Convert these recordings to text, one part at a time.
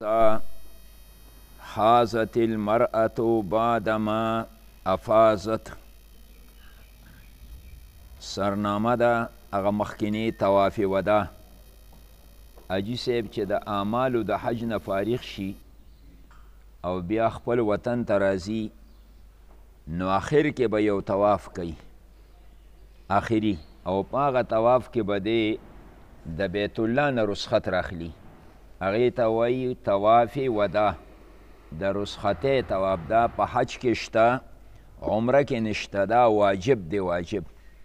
حازت المرأة بعدما افاظت. سرنامه ده هغه مخکینی طواف ودا. حاجي صاحب چې د اعمالو د حج نه فارغ شي او بیا خپل وطن ته راځي نو آخر کې به یو طواف کوي آخري، او په هغه طواف کې به دی د بیت الله نه رسخت راخلي، هغې ته وایي طواف ودا. د رسختۍ طواف دا په حج کې شته، عمره کې نشته، دا واجب دی واجب.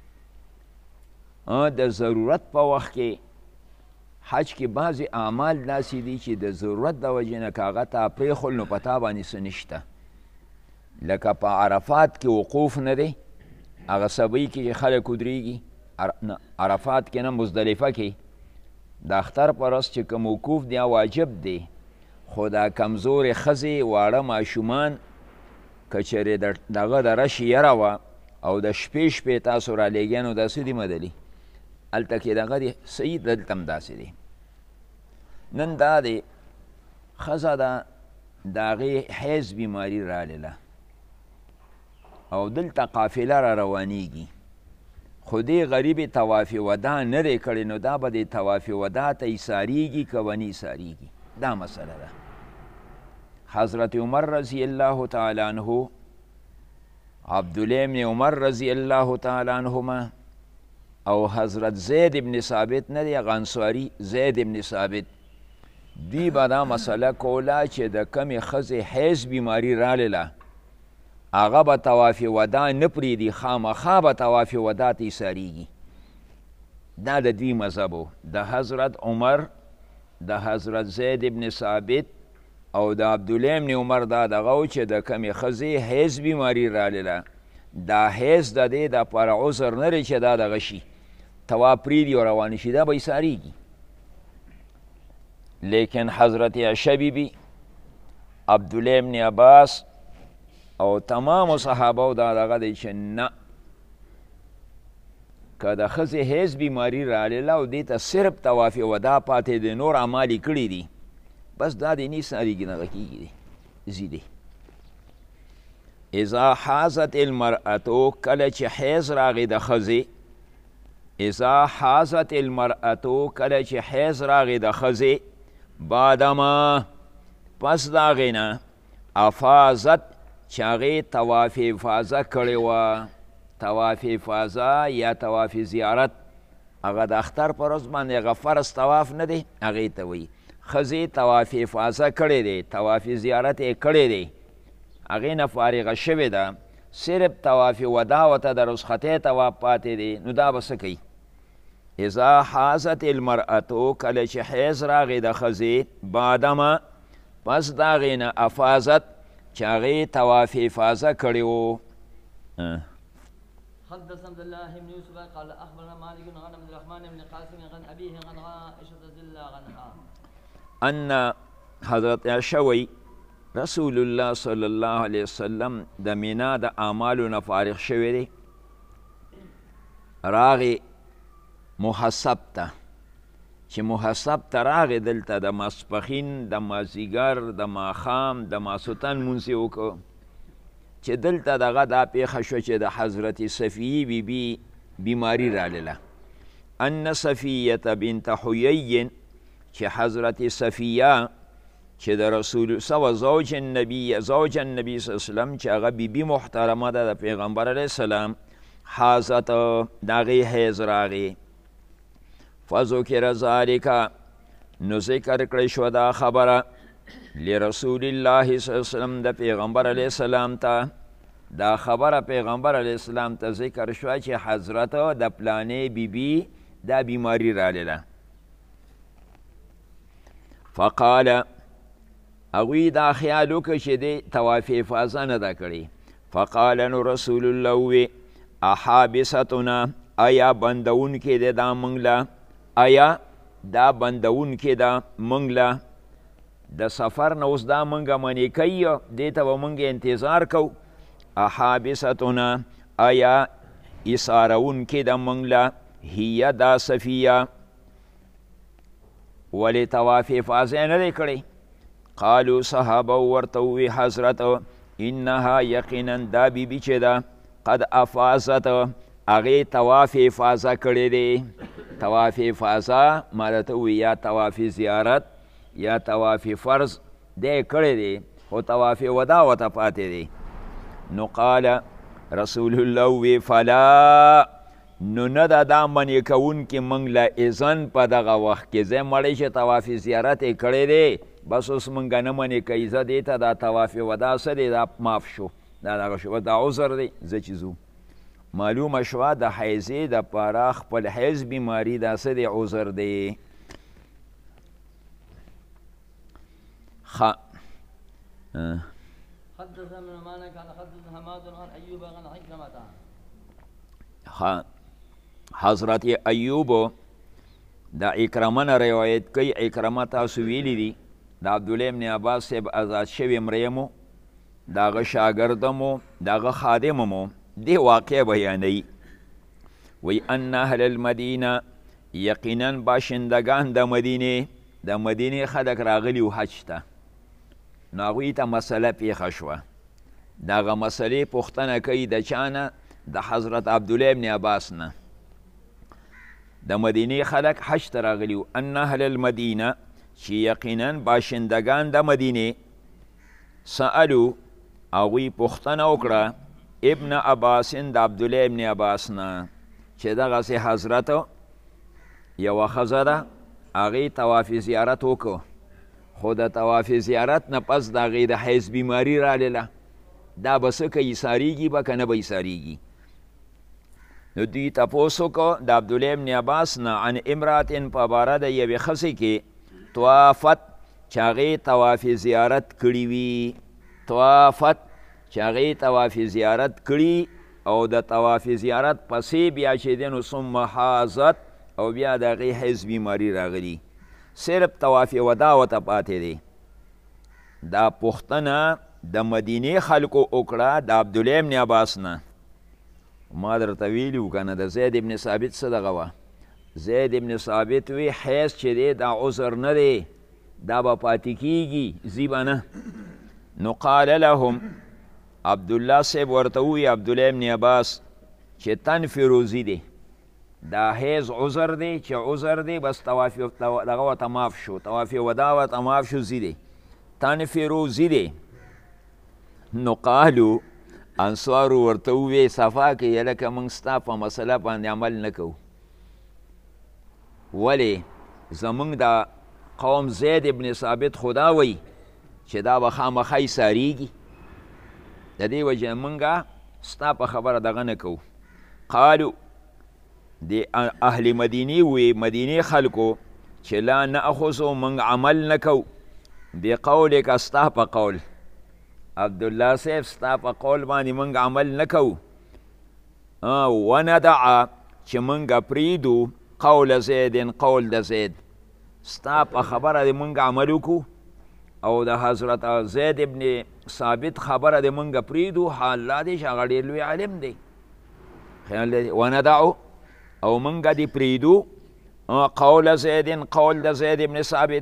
د ضرورت په وخت کې حج کې بعضې اعمال داسې دي چې د ضرورت د وجې نه که هغه ته پرېښول نو په تا باندې څه نشته. لکه په عرفات کې وقوف نه دی، هغه سبۍ کې چې خلک ودرېږي عرفات کې نه مزدلفه کې د اختر په ورځ چې کوم وقوف دی واجب دی، خو دا کمزورې ښځې واړه ماشومان که چېرې دغه د رش یره وه او د شپې تاسو رالیږئ نو داسې دي مدلي هلته کې دغه دی صحیح، دلته هم داسې دی. نن دا دی ښځه ده د هغې حیض بیماري راغله او دلته قافله را روانیږي، خو دې غریبې طواف ودا نه دی کړی، نو دا به د طواف ودا ته ایساریږي که ونه ایساریږي، دا مسله ده. حضرت عمر رضی الله تعالی عنه، عبدالله بن عمر رضی الله تعالی عنهما او حضرت زید ابن ثابت نه دی غنصاري، زید ابن ثابت، دی به دا مسله کوله چې د کمې ښځې حیض بیماري راغله هغه به طواف ودا نه پرېږدي، خامخا به طواف ودا ته ایساریږي. دا د دوی مذهب و، د حضرت عمر، د حضرت زید ابن ثابت او د عبدالله ابن عمر دا دغه و چې د کمې ښځې حیض بیماري راغله، دا حیض د دې دپاره عذر نه دی چې دا دغه شي طواف پرېږدي او روانې شي، دا به ایساریږي. لیکن حضرت عایشه بیبي، عبدالله ابن عباس او تمامو صحابو دا دغه دی چې نه، که د ښځې حیض بیماري راغله او دې ته صرف طواف ودا پاتې دی، نور اعمال یې کړي دي، بس دا دی نه ایساریږي، دغه کېږي دی ځي دی. اذا حازت المرأة، کله چې حیض راغی د ښځې، اذا حازت المرأة، کله چې حیض راغی د ښځې، بعدما پس د هغې نه افاظت چې هغې طواف افاظه کړې وه، طواف افاظه یا طواف زیارت، هغه د اختر په ورځ باندې هغه فرض طواف نه دی، هغې ته وایي ښځې طواف افاظه کړی دی، طواف زیارت یې کړی دی، هغې نه فارغه شوې ده، صرف طواف ودا ورته د رسختۍ طواف پاتې دی، نو دا به څه کوي؟ اذا حازت المرأة، کله چې حیض راغی د ښځې، بعدما پس د هغې نه افاظت چې هغې طواف افاظه کړی و. حدثنا عبد الله بن يوسف قال اخبرنا مالك عن عبد الرحمن بن قاسم عن ابيه عن عائشه رضي الله عنها ان حضرت عائشه وی رسول الله صلی الله علیه وسلم د مینا د اعمالو نه فارغ شوی دی، راغی محسب ته، چې محسب ته راغی دلته د ماسپښین، د مازدیګر، د ماښام، د ماسوتن لمونځ یې وکړو، چې دلته دغه دا پیښه شوه چې د حضرت صفیې بیبي بیماري راغله. ان صفیة بنت حیی، چې حضرت صفیه چې د رسول سوه زوج النبی صلی الله علیه وسلم چې هغه بیبي محترمه ده د پیغمبر علیه السلام، حازت د هغې حیض راغی. فذکر ذلک، نو ذکر کړی شوه دا خبره لرسول الله صلی الله علیه وسلم، د پیغمبر علیه السلام ته دا خبره پیغمبر علیه السلام ته ذکر شوه چې حضرت د پلانې بیبي دا بیماری راغله. فقال، هغوی دا خیال وکړه چې دی طواف افاظه نه ده کړې. فقال، نو رسول الله ووی احابستنا، آیا بندونکې دی دا موږ له، آیا دا بندونکې ده موږ له، د سفر نه اوس دا موږ منې کوي، دې ته به موږ انتظار کوو. احابستنا، آیا ایسارونکې ده موږ له، هیه دا صفیه، ولی طواف افاظه نه دی کړی؟ قالو صحابه ورته ووی حضرت انها یقینا دا بیبي چې ده قد افاظت هغې طواف افاظه کړی دی. طواف افاظه ما درته ووی یا طواف زیارت یا طواف فرض دی کړی دی خو طواف ودا ورته پاتې دی. نو قال رسول الله وی فلا نو نه ده دا منې کوونکي موږ له اذن په دغه وخت کې زه مړی چې طواف زیارت یې کړی دی بس اوس موږ نه منې کوي زه دې ته دا طواف ودا څه دی دا معاف شو دا دغه شو دا عذر دی زه چې ځو. معلومه شوه د حیضې دپاره خپل حیض بیماري دا څه دی عذر دی. حدثنا من مالك عن حدثنا حماد عن ايوب عن عكرمة. حضرت ایوب د اکرمه نه روایت کوي. اکرمه تاسو ویلی دي د عبدالله ابن عباس صاحب آزاد شوی مری مو د هغه شاګرده مو د هغه خادمه مو دې واقع بیانوي. وی ان اهل المدینه یقینا باشندگان د مدینې خلک راغلي و حج ته. نو هغوی ته مسله پیښه شوه. د هغه مسلې پوښتنه کوي د چا نه؟ د حضرت عبدالله ابن عباس نه. د مدینې خلک حج ته راغلي و. ان اهل المدینه چې یقینا باشندگان د مدینې سألو هغوی پوښتنه وکړه ابن عباس د عبدالله ابن عباس نه چې دغسې حضرت یوه ښځه ده هغې طواف زیارت وکړو خو د طواف زیارت نه پس د هغې د حیض بیماري رالیله دا به څه کوي ایساریږي به که نه به ایساریږي. نو دوی تپوس وکړو د عبدالله ابن عباس نه عن امراتن په باره د یوې ښځې کې طوافت چې هغې طواف زیارت کړي وي. طوافت چې هغې طواف زیارت کړي او د طواف زیارت پسې بیا چې دی نو ثم حاضت او بیا د هغې حیض بیماري راغلي صرف طواف ودا ورته پاتې دی. دا پوښتنه د مدینې خلکو وکړه د عبدالله ابن عباس نه. ما درته ویلي و که نه د زید ابن ثابت څه دغه وه. زید ابن ثابت وی حیض چې دی دا عذر نه دی دا به پاتې کیږي ځي به نه. نو قال لهم عبدالله صاحب ورته ووی عبدالله ابن عباس چې تنفروزي دی دا حیض عذر دی چې عذر دی بس طواف دغه ورته معاف شو طواف ودا ورته معاف شو ځي دی تنفروزي دی. نو قالو انصارو ورته ووی صفا کې یلکه موږ ستا په مسله باندې عمل نه کوو. ولې زمونږ د قوم زید ابن ثابت خدا وی چې دا به خامخا ایساریږي د دې وجې مونږه ستا په خبره دغه نه کوو. قالو د اهل مدینې وی مدینې خلکو چې لا ناخذو مونږ عمل نه کوو بقولک ستا په قول عبدالله صاحب ستا په قول باندې مونږ عمل نه کوو. وندع چې مونږ پریدو قول زیدن قول د زید ستا په خبره د مونږ عمل وکړو او د حضرت زید ابن ثابت خبره د مونږ پریدو حال لا دی چې هغه ډېر لوی عالم دی. وندعو او مونږ دې پریدو قول زیدن قول د زید ابن ثابت.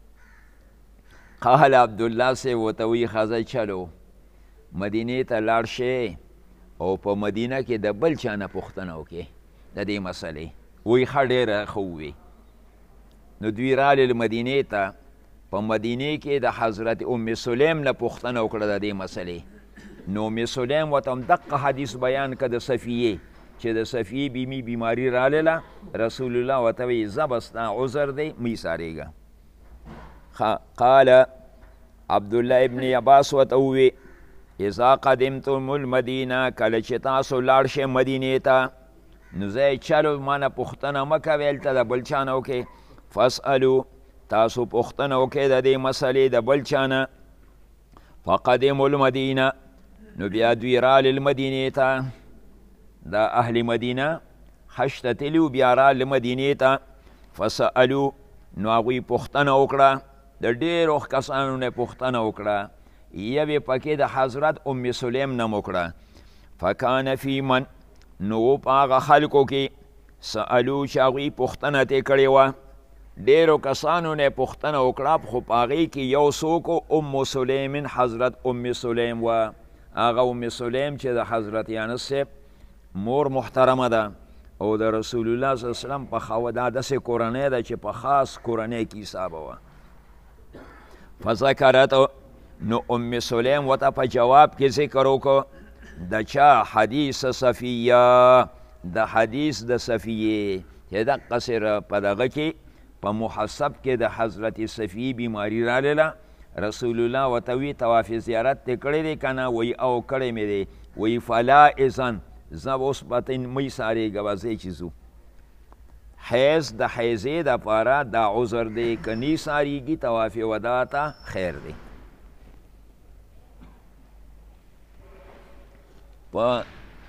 قال عبدالله صاحب ورته وایي ښځه چلو مدینې ته لاړ شئ او په مدینه کې د بل چا نه پوښتنه وکړئ د دې مسلې. وی ښه ډېره ښه ووی. نو دوی رالل مدینې ته په مدینې کې د حضرت ام سلیم نه پوښتنه وکړه د دې مسلې. نو ام سلیم ورته هم دقه حدیث بیان که د صفیې چې د صفیې بیمي بیماري رالله رسول الله ورته وایي زه به ستا عذر دی مه ایسارېږه. قال عبدالله ابن عباس ورته ووی اذا قدمتم المدینه کله چې تاسو لاړ شئ مدینې ته نو زه چلو ما نه پوښتنه مه کوئ هلته د بل چا نه وکئ. فاسألو تاسو پوښتنه وکئ د دې مسلې د بل چا نه. فقدموا المدینه نو بیا دوی رالل مدینې ته د اهل مدینه حج ته تلي و بیا رالل مدینې ته. فسألو نو هغوی پوښتنه وکړه د ډېرو کسانو نه پوښتنه وکړه یوې پکې د حضرت ام سلیم نه م وکړه. فکان فی من نو په هغه خلکو کې سألو چې هغوی پوښتنه ترې کړې وه ډیرو کسانو نه پوښتنه وکړه خو په هغې کې یو څوک ام سلیم حضرت ام سلیم و هغه ام سلیم چې د حضرت انس صاحب مور محترمه ده او د رسول الله صلی الله علیه وسلم په خوا دا داسې کورنۍ ده چې په خاص کورنۍ کې حسابه وه. فذکرت نو ام سلیم ورته په جواب کې ذکر وکړو د چا حدیث صفیه د حدیث د صفیې چې دقسې په دغه کې په محسب کې د حضرت صفیې بیماری راغله. رسول الله ورته وی طواف زیارت دې کړی دی که نه؟ وی او کړی مې دی. وی فلا اذن زه به اوس به می سارېږه به ځئ چې ځو. حیض د حیضې دپاره دا عذر دی که نی سارېږي طواف وداع ته خیر دی. په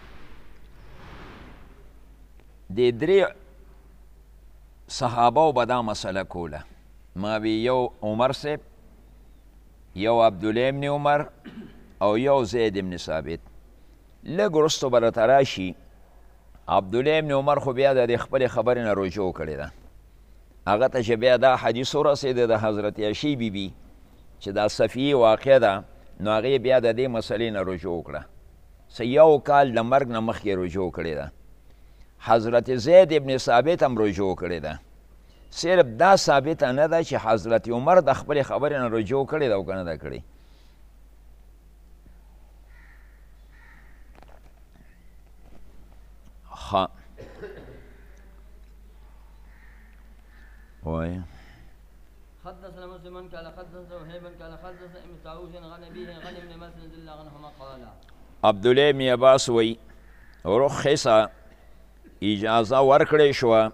دې درې صحابو به دا مسله کوله. ما وی یو عمر صاحب، یو عبدالله ابن عمر او یو زید ابن ثابت. لږ وروسته به راته راشي عبدالله ابن عمر خو بیا د خپلې خبرې نه رجوع کړې ده. هغه ته چې بیا دا حدیث ورسېده د حضرت عایشې بیبي چې دا صفیې واقع ده، نو هغې بیا د دې مسلې نه رجوع کړه. یو کال د مرګ نه مخکې رجوع کړې ده. حضرت زید ابن ثابت هم رجوع کړې ده. صرف دا ثابته نه ده چې حضرت عمر د خپلې خبرې نه رجوع کړې ده او که نه ده کړې. ها وایه حدثنا مسلم قال حدثنا وهيب قال حدثنا ابن طاووس عن ابيه عن ابن مسعود رضي الله عنهما قال عبدالله ابن عباس وی رخصه اجازه ورکړې شوه،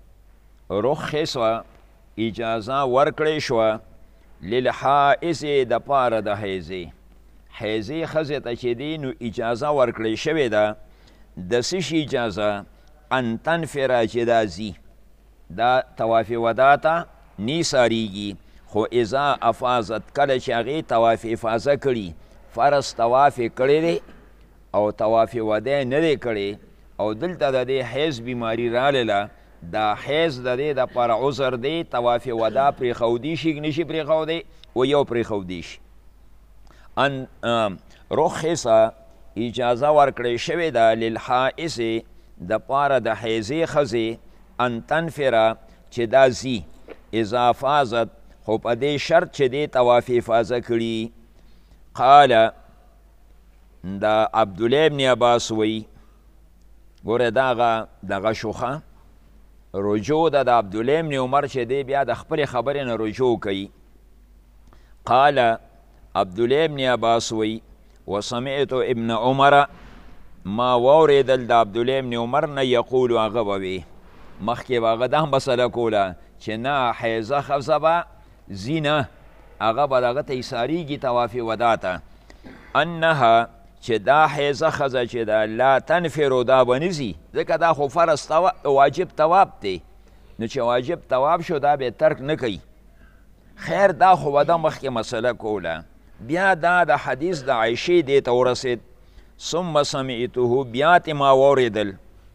رخصه اجازه ورکړې شوه للحائض د پاره د حیضې. حیضې ښځې ته چې دی نو اجازه ورکړې شوې ده. د څه شي اجازه؟ ان تنفره چې دا ځي دا طواف وداع ته نی ساریږي، خو اذا افاظت کله چې هغې طواف افاظه کړي، فرض طواف یې کړی دی او طواف وداع نه دی کړی او دلته د دې حیض بیماری راغله، دا حیض د دې دپاره عذر دی. طواف وداع پرېښودی شي که نشي پرېښودی؟ و یو پرېښودی شي. ان رخصه اجازه ورکړې شوې ده للحائض د پاره د حیضې ښځې ان تنفره چې دا ځي اذا فازت، خو په دې شرط چې دې طواف افاظه کړي. قال دا عبدالله ابن عباس وی ګوره دغه شوخه رجوع ده د عبدالله ابن عمر چې دی بیا د خپلې خبرې نه رجوع کوي. قال عبدالله ابن عباس وی وسمعت ابن عمر ما واورېدل د عبدالله ابن عمر نه یقول هغه به وي مخکې به هغه دا مسله کوله چې نه حیضه ښځه به ځي نه، هغه به دغه ته ایساریږي طواف وداع ته. انها چې دا حیضه ښځه چې ده لا تنفرو دا به نه ځي، ځکه دا خو فرض واجب طواف دی، نو چې واجب طواف شو دا به ترک نه کوي. خیر دا خو به دا مخکې مسله کوله. بیا دا د حدیث د عایشې دې ته ورسېد. ثم سمعته بیا تې ما واورېدل،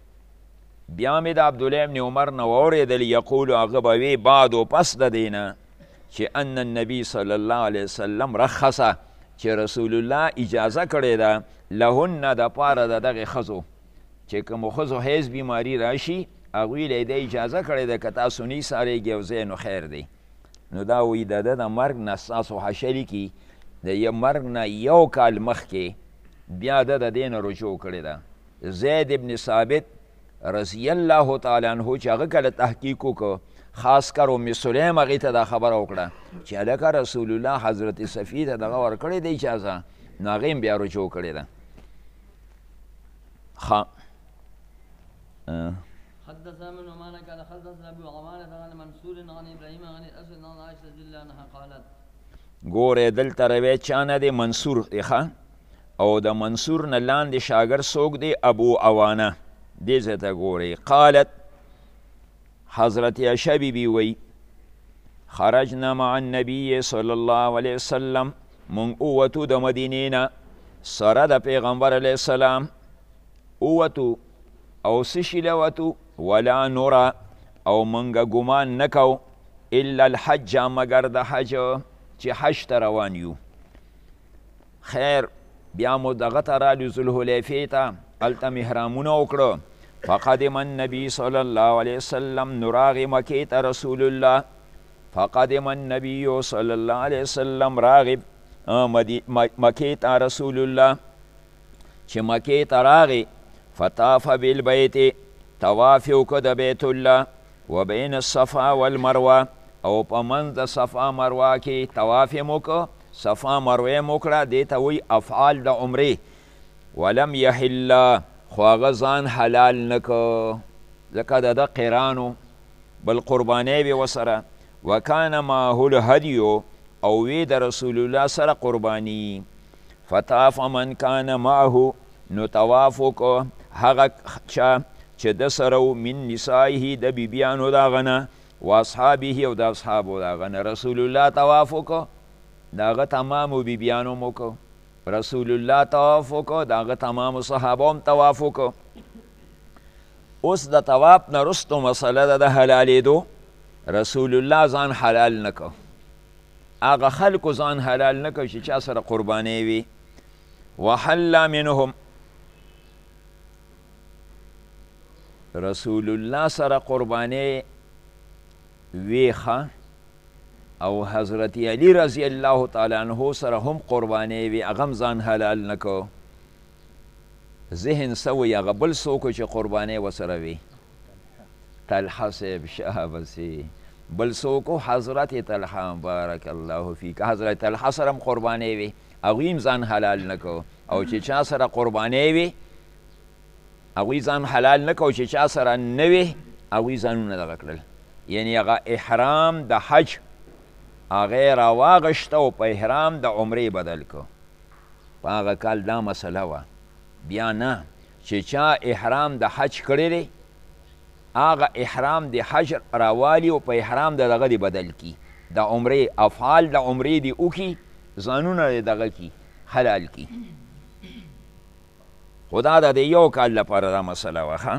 بیا مې د عبدالله ابن عمر نه واورېدل یقول هغه به وی بعدو پس د دې نه چې ان النبي صلی الله علیه وسلم رخصه چې رسول الله اجازه کړې ده لهن د پاره د دغې ښځو چې کومو ښځو حیض بیماري راشي هغوی له یې اجازه کړې ده که تاسو نی سارېږئ او ځای نو خیر دی. نو دا وایي د ده د مرګ نه ستاسو حشري کې د مرګ نه یو کال مخکې بیا ده د دې نه رجوع کړې ده. زید ابن ثابت رضی الله تعالی عنه چې هغه کله تحقیق وکړو، خاص کر ام سلیم هغې ته دا خبره وکړه چې هلکه رسول الله حضرت صفیې ته دغه ورکړې ده اجازه، نو هغې هم بیا رجوع کړې ده. حدثنا من عمان قال حدثنا ابو عوانة عن منصور عن ابراهيم عن الاسود عن عائشة رضي الله عنها قالت ګورې دلته روایت چا نه دی؟ منصور دی ښه، او د منصور نه لاندې شاګرد څوک دی؟ ابو عوانه. دې ځای ته ګورئ. قالت حضرت عایشه بیبي وی خرجنا مع النبي صلی الله علیه وسلم مونږ ووتو د مدینې نه سره د پیغمبر علیه السلام. ووتو او څه شي له وتو؟ ولا نوره او مونږه ګمان نه کو الا الحج مگر د حج چې حج ته روان یو. خیر بیا مو دغه ته رالو ذوالحلیفې ته، هلته محرامونه وکړه. فقدم النبي صلی الله علیه وسلم، نو راغی مکې ته رسول الله. فقدم النبي صلی الله علیه وسلم، راغی مکې ته رسول الله چې مکې ته راغی. فطاف بالبیت، طواف یې وکړه د بیت الله، وبین الصفا والمروه، او په منځ د صفا مروه کې طواف یې وکړه، صفا مروه یې وکړه، دې ته وایي افعال د عمرې. ولم یحل، خو هغه ځان حلال نه که، ځکه د ده قرانو بل قربانی به ورسره. وکان معه الهدیو، او وی د رسول الله سره قربانی. فطاف من کان معه، نو طواف وکړه هغه چا چې د سره و من نسایه د بیبیانو د هغه نه، و اصحابه او د اصحابو د هغه نه. رسول الله طواف وکړه، د هغه تمامو بیبیانو م وکړه. رسول الله طواف وکړه، د هغه تمامو صحابو هم طواف وکړه. اوس د طواف نه وروستو مسله ده د حلالېدو. رسول الله ځان حلال نه که، هغه خلکو ځان حلال نه که چې چا سره قربانۍ وي. وحل منهم، رسول الله سره قربانۍ ویخه، او حضرت علی رضی الله تعالی عنہ سره هم قربانۍ وي، هغه هم ځان حلال نه که. ذهن سوی هغه بل څوک چې قربانۍ ورسره وي، طلحه صاحب شهبسي، بل څوک حضرت طلحه بارک الله فیک، حضرت طلحه سره هم قربانۍ وي، هغوی هم ځان حلال نه که. او چې چا سره قربانۍ وي هغوی ځان حلال نه که، او چې چا سره نه وي هغوی ځانونه دغه کړل، یعنی هغه احرام د حج هغه یې راواغېسته او په احرام د عمرې بدل که. په هغه کال دا مسله وه. بیا نه، چې چا احرام د حج کړی دی، هغه احرام د حج راوالي او په احرام د دغه دی بدل کی، د عمرې افعال د عمرې دی وکړي، ځانونه دی دغه کی حلال کی. خو دا د یو کال لپاره دا مسله وه.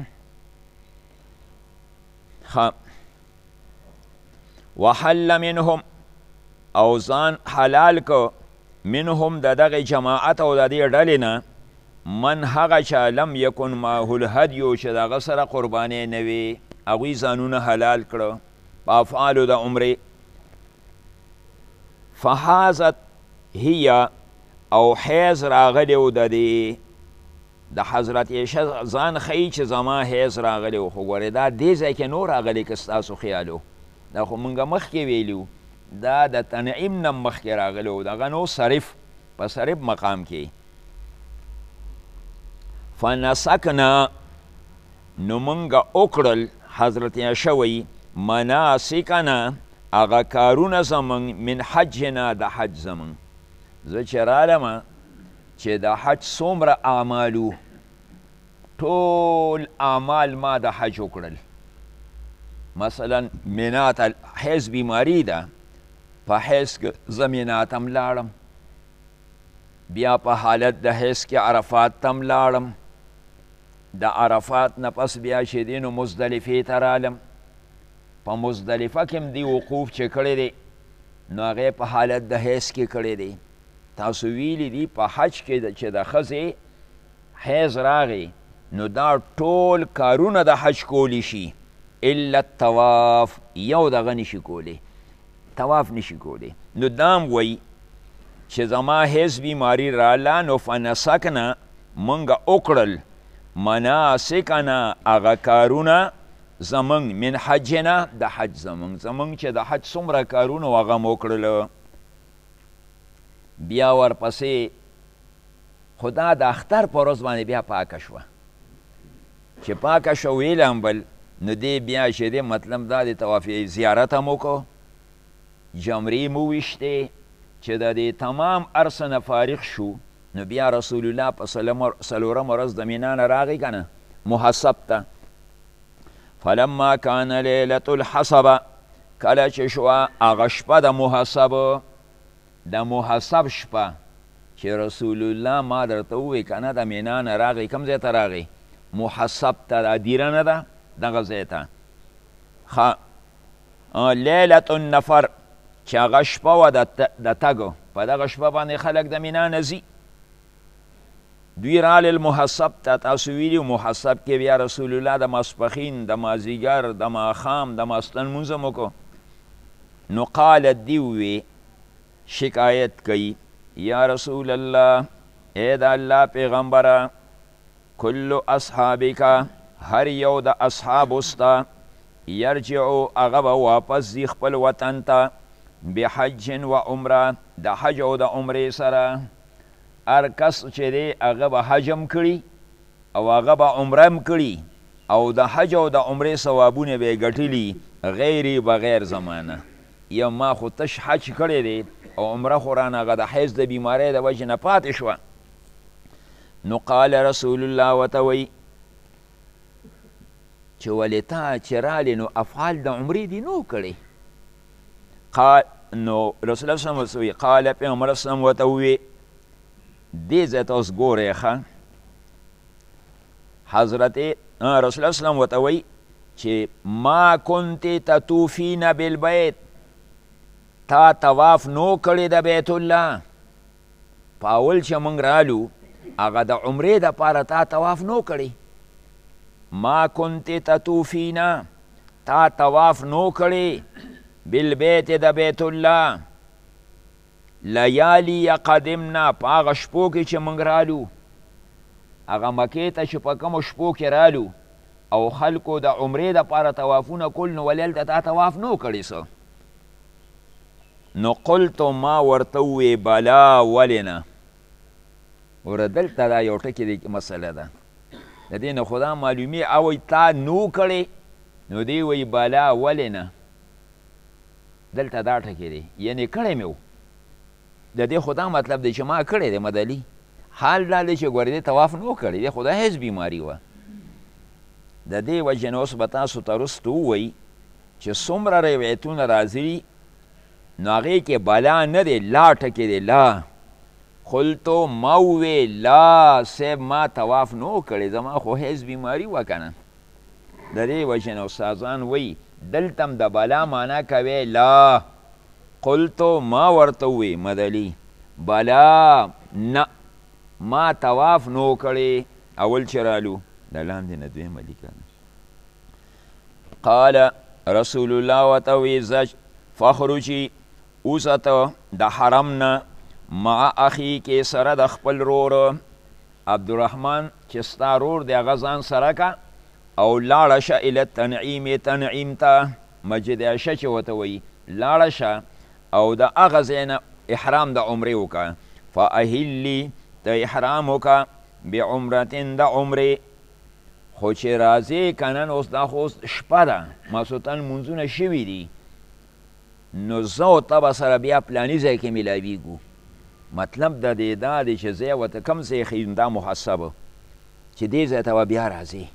وحل منهم، او ځان حلال که منهم د دغه جماعت او د دې ډلې نه، من هغه چا لم یکن معه الهدیو، چې د هغه سره قربانۍ نه وي، هغوی ځانونه حلال کړه په افعالو د عمرې. فحازت هي، او حیض راغلی و د دې د حضرت عایشه ځان ښیي چې زما حیض راغلی و. خو ګورې دا دې ځای کې نور راغلی که ستاسو خیال و، دا خو مونږ مخکې ویلي وو، دا د تنعیم نه مخکې راغلی و، دغه نو صرف په صرف مقام کې. فنسکنا، نو مونږ وکړل، حضرت عایشه وایي مناسکنا، هغه کارونه زمونږ من حجنا د حج زمونږ. زه چې رالمه چې د حج څومره اعمالو، ټول اعمال ما د حج وکړل. مثلا مینا ته حیض بیماري ده، په حیض کې زه مینا ته م لاړم، بیا په حالت د حیض کې عرفات ته م لاړم، د عرفات نه پس بیا چې دی نو مزدلفې ته رالم. په مزدلفه کې م دی وقوف چې کړی دی نو هغې په حالت د حیض کې کړی دی. تاسو ویلی دی په حج کې چې د ښځې حیض راغی نو دا ټول کارونه د حج کولی شي الا الطواف، یو دغه نشي کولی، طواف نشي کولی. نو دام وی چې زما حیض بیماری راله، نو فنسکنا، مونږ وکړل مناسکنا، هغه کارونه زمونږ من حجنا، د حج زمونږ چې د حج څومره کارونه و هغه م وکړله. بیا ورپسې خدا د اختر په ورځ باندې بیا پاکه شوه، چې پاکه شوه ویلم بل، نو دی بیا چې دی مطلب دا د طواف زیارت هم وکړو، جمرې مو ویشتې، چې د دې تمام ارڅ نه فارغ شو، نو بیا رسول الله په څلورم ورځ د مینا نه راغی که نه محسب ته. فلما کان لیلة الحسبه، کله چې شوه هغه شپه د محسب، د محسب شپه چې رسول الله ما درته ووی که نه د مینا نه راغی، کوم ځای ته راغی؟ محسب ته، دا دیره نه ده دغه ځای ته. لیلة النفر چې هغه شپه وه د تګو په دغه شپه باندې خلک د مینا نه ځي دوی رال المحسب ته تاسو ویلي محسب کې بیا رسول الله د ماسپښین د مازدیګر د ماښام د ماسخوتن لمونځ هم وکړو نو قالت دی ووی شکایت کوي یا رسول الله ای د الله پیغمبره کل اصحابک هر یو د اصحابو ستا یرجعو هغه به واپس ځي خپل وطن ته بحج و عمره د حج او د عمرې سره هر کس چې دی هغه به حج هم کړي او هغه به عمره هم کړي او د حج او د عمرې ثوابونه به یې ګټلي غیري بغیر زمانه یا ما خو تش حج کړی دی او عمره خو رانه هغه د حیض د بیمارۍ د وجې نه پاتې شوه نو قال رسول الله ورته وی چې ولې تا چې رالې نو افعال د عمرې دي نو کړی نو رسول الله صلی الله علیه وسلم قال پیغمبر صلی الله علیه وسلم ورته ووی دې ځای ته اوس ګورئ ښه حضرت رسول الله صلی الله علیه وسلم ورته وی چې ما کنت تطوفین بالبیت تا طواف نو کړی د بیت الله په اول چې موږ رالو هغه د عمرې دپاره تا طواف نو کړی ما کنت تطوفینا تا طواف نو کړی بالبیت د بیت الله لیالی قدمنا په هغه شپو کې چې موږ رالو هغه مکې ته چې په کومو شپو کې رالو او خلکو د عمرې دپاره طوافونه کول نو ولې هلته تا طواف نو کړی څه نو قلتو ما ورته ووی بلا ولې نه وره دلته دا یو ټکې دی مسله ده د دې نه خو دا معلومي او تا نو کړی نو دی وی بلا ولې نه دلته دا ټکې دی یعنې کړی مې و د دې خو دا مطلب دی چې ما کړی دی مدلي حال دا دی چې ګورې دی طواف نو کړی دی خو دا هیڅ بیماري وه د دې وجې نه اوس به تاسو ته وروسته ووایي چې څومره روایتونه راځي نو هغې کې بلا نه دی لا ټکې دی لا قلتو ما ووی لا صاحب ما طواف نو کړی زما خو هیڅ بیماري وه که نه د دې وجې نه استادان وایي دلته هم د بلا معنا کوي لا قلتو ما ورته ووی مدلي بلا نه ما طواف نو کړی اول چې رالو د لاندې نه دویمه لیکنه قال رسول الله ورته ووی زج فخرجي اوسته د حرم نه مع اخی کې سره د خپل رور عبدالرحمن چې ستا رور دی هغه ځان سره که او لاړه شه الی تنعیم تنعیم ته مسجد عایشه چې ورته وایي لاړه شه او د هغه ځای نه احرام د عمرې وکړه فاهلي ته احرام وکړه بعمرتن د عمرې خو چې راځې که نن اوس دا خو اوس شپه ده ماسخوتن لمونځونه شوي دي نو زه او ته به سره بیا پلاني ځای کې میلاویږو مطلب د دې دا دی چې ځای ورته کوم ځای ښیي دا محسبه چې دې ځای ته به بیا راځې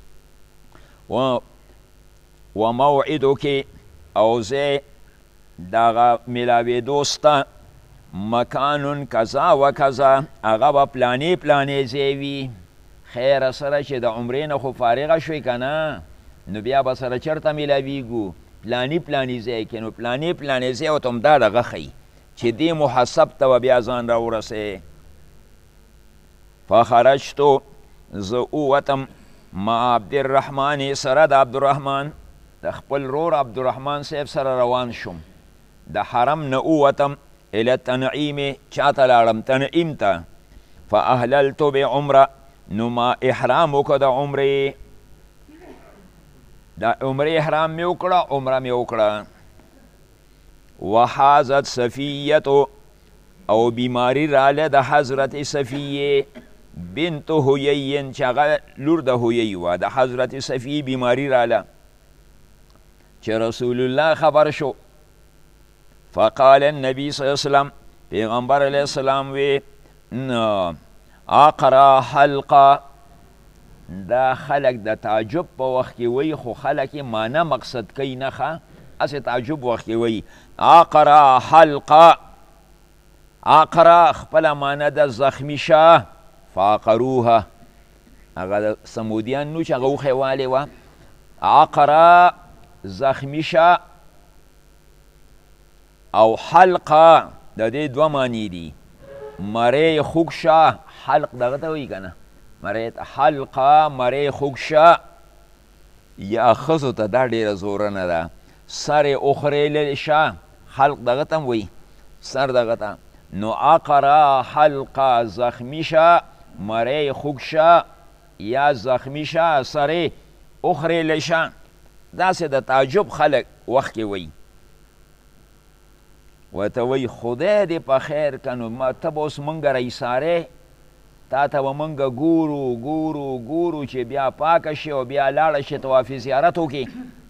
و موعدو کې او ځای دغه میلاوېدو سته مکانون کذا و کذا هغه به پلانې پلانې ځای وي خیره سره چې د عمرې نه خو فارغه شوې که نه نو بیا به سره چېرته میلاویږو پلانی پلانی ځای کې نو پلانی پلانی ځای ورته هم دا دغه ښیي چې دې محسب ته به بیا ځان راورسې فخرجتو زه ووتم مع عبدالرحمن سره د عبدالرحمن د خپل رور عبدالرحمن صاحب سره روان شوم د حرم نه ووتم الی تنعیم چاته لاړم تنعیم ته فاهللت بعمره نو ما احرام وکړه د عمرې د عمرې احرام مې وکړه عمره مې وکړه وحازت صفیتو او بیماری راله د حضرت صفیه بنت هویین چې هغه لور د هویی وه د حضرت صفیه بیماری راله چې رسول الله خبر شو فقال النبي صلی الله علیه وسلم پیغمبر علیه السلام وی اقرا حلقه دا خلق د تعجب په وخت کې وی خو خلق یې معنی مقصد کوي نه ښه هسې تعجب وخت کې وی اقرا حلقه اقرا خپله معنی د زخمی شه فاقروها هغه د سمودیان نو چې هغه وخې والې وه اقرا زخمی شه او حلقه د دې دوه معنی دي مری خوږ شه حلق دغه ته وایي که نه مری حلقه مری خوږ شه یا ښځو ته دا ډېره زورنه ده سر اخریلل شه حلق دغه ته هم وایي سر دغه ته نو اقره حلقه زخمی شه مری خوږ شه یا زخمی شه سر اخریلل شه داسې د تعجب خلک وخت کې وایي ورته وایي خدای دې په خیر که نو ته به اوس مونږ رایسارې تا ته به مونږ ګورو چې بیا پاکه شي او بیا لاړه شي طواف زیارت وکړي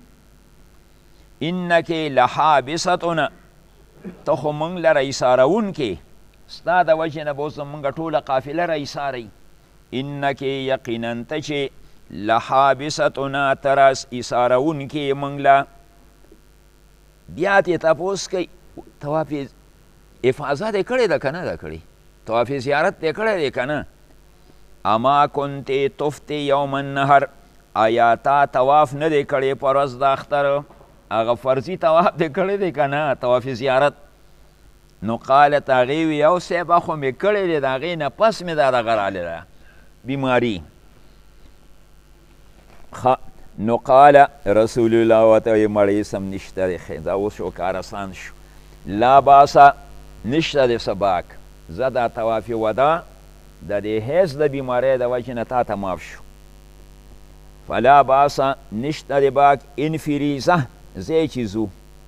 انکې لحابستونه ته خو مونږ له رایسارونکې ستا د وجې نه به اوس مونږ ټوله قافله رایسارئ انکې یقینا ته چې لحابستونه ته رایسارونکې مونږ له بیا تې تپوس کوي طواف افاظه دې کړې ده که نه ده کړې طواف زیارت دې کړی دی که نه اما کنتې تفتې یوم النهر آیا تا طواف نه دی کړی په ورځ د اختر هغه فرضي طواف دې کړی دی که نه طواف زیارت نو قالت هغې وي یو صیبه خو مې کړی دی د هغې نه پس مې دا دغه رالی ده بیماري نو قال رسول الله ورته وایي مړی سم نشته دی دا اوس شو کار اسان شو لا باسه نشته دی سباک زه دا طواف ودا د دې حیض د بیمارۍ د وجې نه تا ته معاف شو فلا باسه نشته دی باک انفریزه ځای چې ځو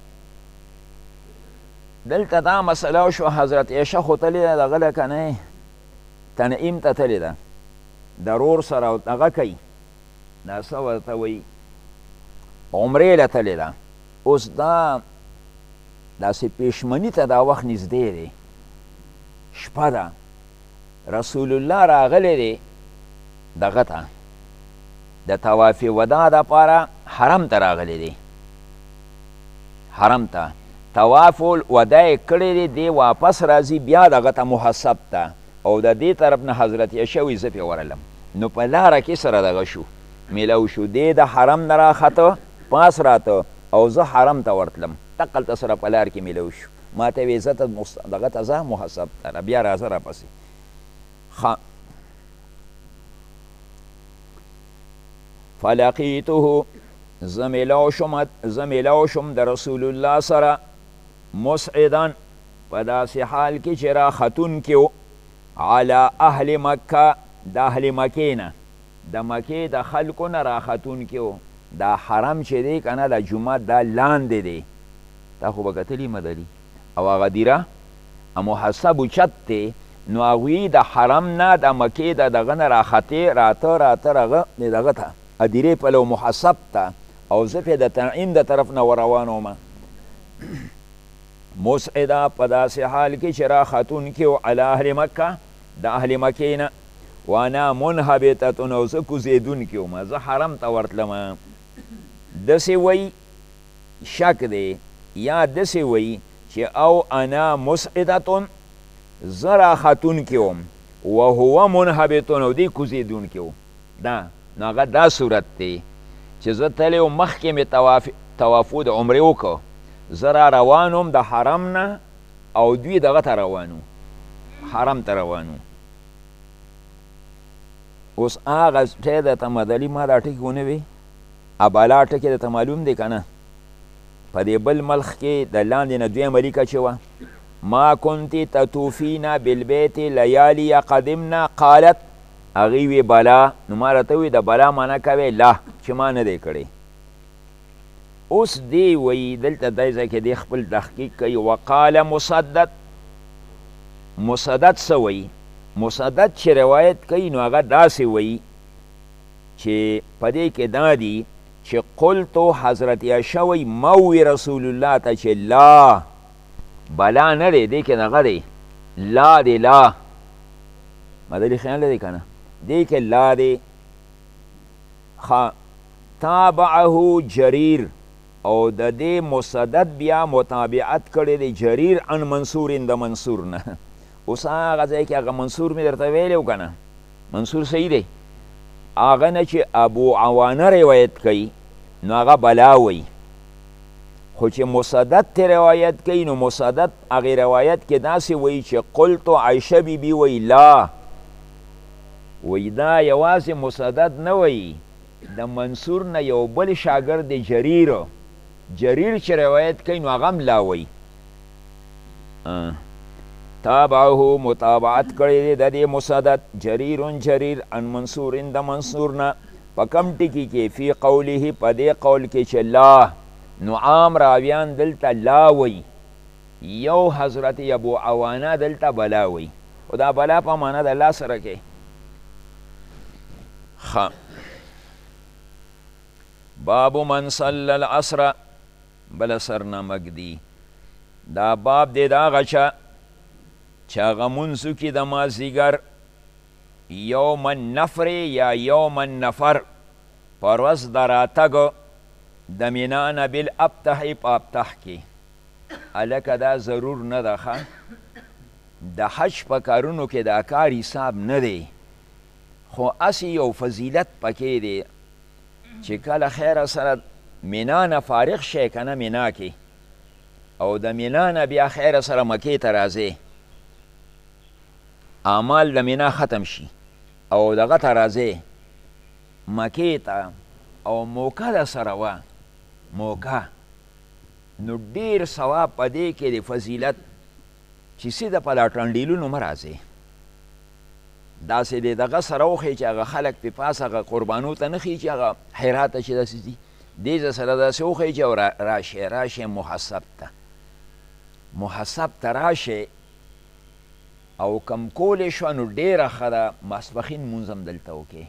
دلته دا مسله وشوه حضرت عایشه خو تلې ده دغه له که نه تنعیم ته تلې ده د رور سره دغه کوي دا څه ورته وایي عمرې له تلې ده اوس دا داسې پېشمني ته دا وخت نږدې دی شپه ده رسول الله راغلی دی دغه ته د طواف ودا دپاره حرم ته راغلی دی حرم ته طواف الودا یې کړی دی دی واپس راځي بیا دغه ته محسب ته او د دې طرف نه حضرت عایشه وایي زه پې ورلم نو په لاره کې سره دغه شو میلو شو دی د حرم نه راخته پاس راته او زه حرم ته ورتلم دقلته سره په لار کې میلو شو ما ته ویې زه ته دغه ته ځه محسب ته بیا راځه راپسې فلقیته زه میلو شم د رسول الله سره مسعدا په داسې حال کې چې راختون کې و علی اهل مکه د اهل مکې نه د مکې د خلکو نه راختون کې و دا حرم چې دی که نه د جومات دا لاندې دی تا خو به کتلي مدلي او هغه دیره محسب اوچت دی نو هغوی د حرم نه د مکې د دغه نه راختې راته هغه دغه ته ادیرې پلو محسب ته او زه پې د تنعیم د طرف نه وروان ومه مسعده په داسې حال کې چې راختون کې و علی اهل مکه د اهل مکې نه وانا منحبتتون او زه کوزېدونکې ومه زه حرم ته ورتلمه داسې وی شک دی یا داسې وی چې او انا مسعدتون زه راختونکې وم وهو منحبتون او دی کوزېدونکې و دا نو هغه دا صورت دی چې زه تلی وم مخکې مې طوافو د عمرې وکړو زه را روان وم د حرم نه او دوی دغه ته روانو حرم ته روانو اوس هغه شی درته مدلي ما دا ټکي ونه وی ابالا ټکي درته معلوم دی که نه په دې بل ملخ کې د لاندې نه دویمه لیکه چې وه ما کنتی تطوفینا بالبیت لیالی قدمنا قالت هغې وی بلا نو ما راته وی د بلا معنی کوې لا چې ما نه دی کړی اوس دی وی دلته دی ځای کې دی خپل تحقیق کوي وقال مسدد څه وی مسدد چې روایت کوي نو هغه داسې وی چې په دې کې دا دي چې قلتو حضرت عایشه وی موی رسول الله ته چې لا بلا نه دی دې کې دغه دی لا دی لا مدلي خیال دی که نه دې کې لا دی تابعه جریر او د دې مسدد بیا متابعت کړی دی جریر عن منصور د منصور نه اوس هغه ځای کې هغه منصور مې درته ویلی و که نه منصور صحیح دی هغه نه چې ابو عوانه روایت کوي نو هغه بلا وی خو چې مسدد ته روایت کوي نو مسدد هغې روایت کې داسې وایي چې قلتو عایشه بیبي وایي لا وایي دا یوازې مسدد نه وایي د منصور نه یو بل شاګرد دی جریر چې روایت کوي نو هغه هم لا وایي تابعه متابعت کړی دی د دې مسدد جریر عن منصور د منصور نه په کم ټکي کې فی قوله په دې قول کې چې لا نو عام راویان دلته لا وی یو حضرت ابو عوانه دلته بلا وی او دا بلا په معنا د لا سره کې باب من صلی العصر بل سرنامک دی دا باب دی دا غچا چې هغه منځو کې د مازدیګر یوم النفر یا یوم النفر پر ورځ د راتګ د مینا نه بالابتح په ابتح کې هلکه دا ضرور نه ده ښه د حج په کارونو کې دا کار حساب نه دی خو هسې یو فضیلت پکې دی چې کله خیره سره مینا نه فارغ شی که نه مینا کې او د مینا نه بیا خیره سره مکې ته راځې اعمال د مینا ختم شي او دغه ته راځې مکې ته او موکه د سره وه موکه نو ډیر ثواب په دې کې د فضیلت چې سیده په دا ټنډیلونو مه راځې داسې د دغه سره وښیي چې هغه خلک پې پاس هغه قربانو ته نه ښیي چې هغه حیرات ته چې داسې ځي دې سره داسې وښیي چې راشئ محسب ته راشئ او کم کولی شوه نو ډېره ښه ده ماسپښین مونځ هم دلته وکړې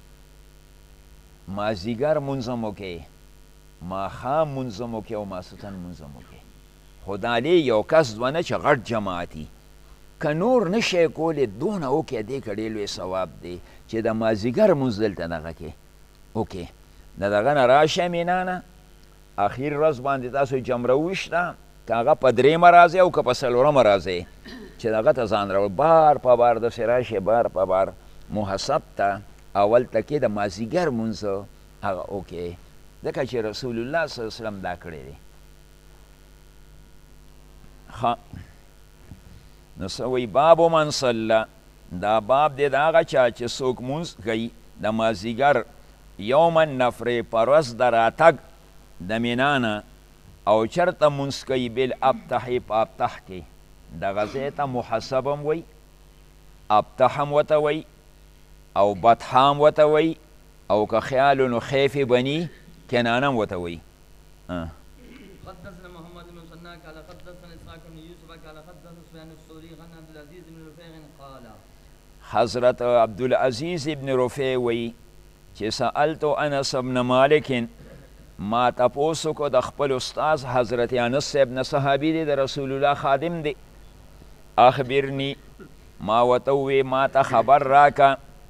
مازدیګر مونځ هم وکړې ماښام مونځ هم وکړې او ماسخوتن مونځ هم وکړې خو دالې یو کس دوه نه چې غټ جماعتي که نور نشی کولی دونه وکړې دې که ډېر لوی ثواب دی چې د مازدیګر مونځ دلته دغه کې وکړې د دغه نه راشئ مینا نه اخیر ورځ باندې تاسو جمره وویشته که هغه په درېیمه راځئ او که په څلورمه راځئ چې دغه ته ځان راوړ بار په بار داسې راشئ بار په بار محسب ته اول ته کې د مازدیګر مونځ هغه وکړې ځکه چې رسول الله صلی الله علیه وسلم دا کړی دی نو څه وایي باب من صلی دا باب دی د هغه چا چې څوک مونځ کوي د مازدیګر یوم النفر په ورځ د راتګ د مینا نه او چرته مونځ کوي بالابتح په ابتح کې دغه ځای ته محسب هم وایي ابتح هم ورته وایي او بطح هم ورته وایي او که خیال نو خیف بني کنانه هم ورته وایي حدثنا محمد بن مسنى قال حدثنا اسحاق بن يوسف قال حدثنا سفيان الثوري عن عبد العزيز بن رفيع قال حضرت عبدالعزیز ابن رفیع وی چې سألتو انس ابن مالک ما تپوسو کو د خپل استاذ حضرت انس صاحب نه صحابي دی د رسول الله خادم دی اخبرني ما ورته ووی ما ته خبر راکه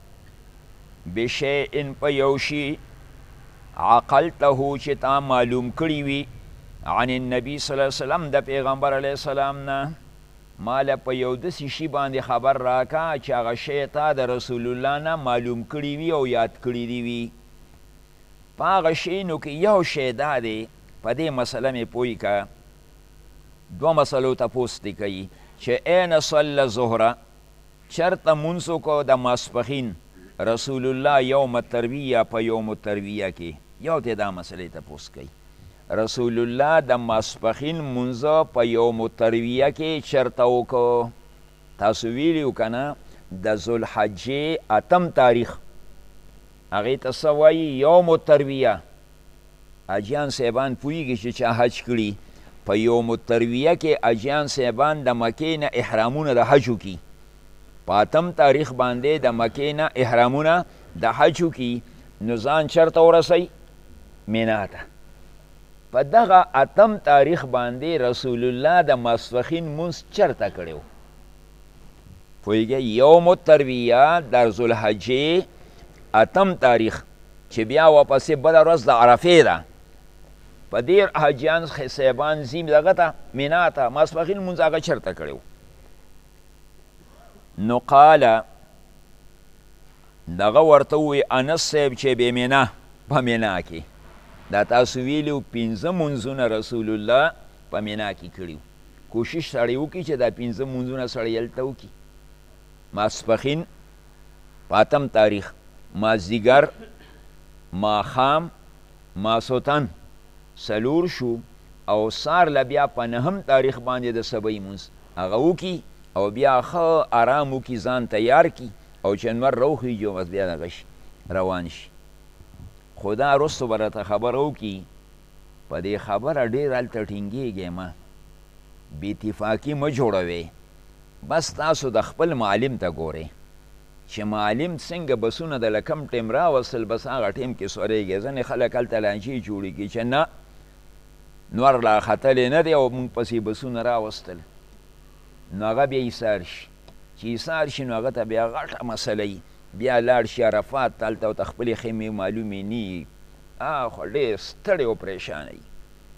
بشیء په یو شي عقلته چې تا معلوم کړي وي عن النبي صلی الله علیه وسلم د پیغمبر علیه السلام نه ماله په یو داسې شي باندې خبر راکه چې هغه شی تا د رسول الله نه معلوم کړي وي او یاد کړي دي وي په هغه شیانو کې یو شی دا دی په دې مسله مې پوه که دوه مسلو تپوس دې کوي چې این صلی ظهره چرته مونځ وکړو د ماسپښین رسول الله یوم الترویه په یوم الترویه کې یو ته دا مسلې تپوس کوي رسول الله د ماسپښین مونځ په یوم الترویه کې چرته وکړو تاسو ویلي و که نه د ذوالحجې 8 تاریخ هغې ته څه وایي یوم الترویه اجیان صاحبان پوهېږي چې چا حج کړي په یوم الترویه کې اجیان صاحبان د مکې نه احرامونه د حج وکړي په 8 تاریخ باندې د مکې نه احرامونه د حج وکړي نو ځان چېرته ورسئ مینا ته په دغه 8 تاریخ باندې رسول الله د ماسپښین مونځ چېرته کړی و پوهېږئ یوم الترویه د ذوالحجې 8 تاریخ چې بیا واپسې بله ورځ د عرفې ده په دې حاجیان صاحبان ځي دغه ته مینا ته ماسپښین مونځ هغه چېرته کړی و نو قاله دغه ورته ووایي انس صاحب چې بې مینا په مینا کې دا تاسو ویلو 15 منځونه رسول الله په مینا کې کړي. کوشش سړی وکړي چې دا 15 منځونه سړی هلته وکړي. ماسپښین په 8 تاریخ، مازدیګر، ماښام، ماسوتن 4 شو، او سار له بیا په 9 تاریخ باندې د سبی مونځ هغه وکړي او بیا ښه ارام وکړي، ځان تیار کړي او چې انور راوخیږي بس بیا دغه شي روان شي. خو دا وروستو به راته خبره وکړي، په دې خبره ډېر هلته ټینګېږئ مه، بې اتفاقي مه جوړوئ. بس تاسو د خپل معلم ته ګورئ چې معلم څنګه بسونه د لکم ټیم راوستل، بس هغه ټیم کې سورېږي. ځینې خلک هلته لانجې جوړې کړي چې نه نور لا ختلی نه دی او موږ پسې بسونه راوستل، نو هغه بیا ایثار شي. چې ایثار شي نو هغه ته بیا غټه مسله وي، بیا لاړ شي عرفات ته، هلته ورته خپلې خیمې معلومې نه وي، خو ډېر ستړی او پریشانه وي.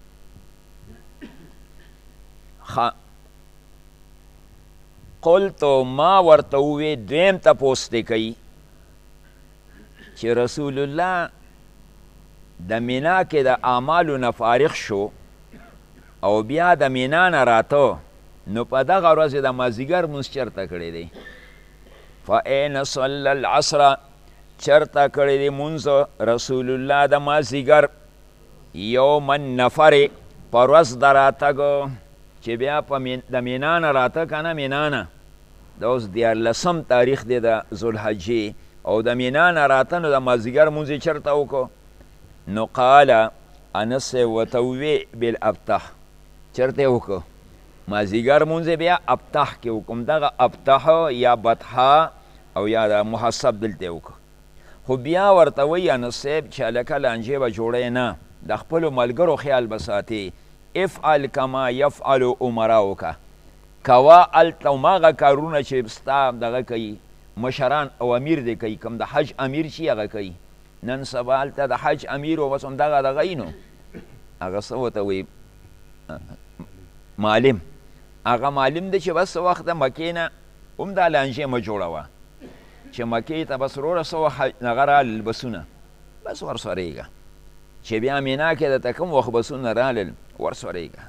قلتو ما ورته ووې دویم تپوس دی کوي چې رسول الله د مینا کې د اعمالو نه فارغ شو او بیا د مینا نه راته، نو په دغه ورځ د مازدیګر مونځ چېرته کړی دی؟ فاین صلی العصر، چېرته کړی دی مونځ رسول الله د مازدیګر؟ یوم النفر، په ورځ د راتګ چې بیا د مینا نه راته که نه، مینا نه دا اوس 14 تاریخ دی د ذوالحجې، او د مینا نه راته نو د مازدیګر مونځ یې چېرته وکړو؟ نو قال انس ورته ووې بالابتح، چېرته یې وکړو؟ مازدیګر مونځ بیا ابتح کې وکړم، دغه ابتح یا بطحه او یا د محسب دلته یې وکړو. خو بیا ورته وایي انس صاحب چې هلکه لانجې به جوړی نه، د خپلو ملګرو خیال به ساتې، افعل کما یفعل امراؤک، کوه هلته هماغه کارونه چې ستا دغه کوي مشران او امیر دی کوي، کوم د حج امیر چې هغه کوي. نن سبا هلته د حج امیر و بس همدغه دغه یي، نو هغه څه ورته وایي معلم، هغه معلم دی چې بس څه وخت د مکې نه هم دا لانجې مه جوړوه، چې مکې ته بس وروره څه وخت هغه رالل بسونه، بس ورسورېږه، چې بیا مینا کې درته کوم وخت بسونه رالل ورسورېږه.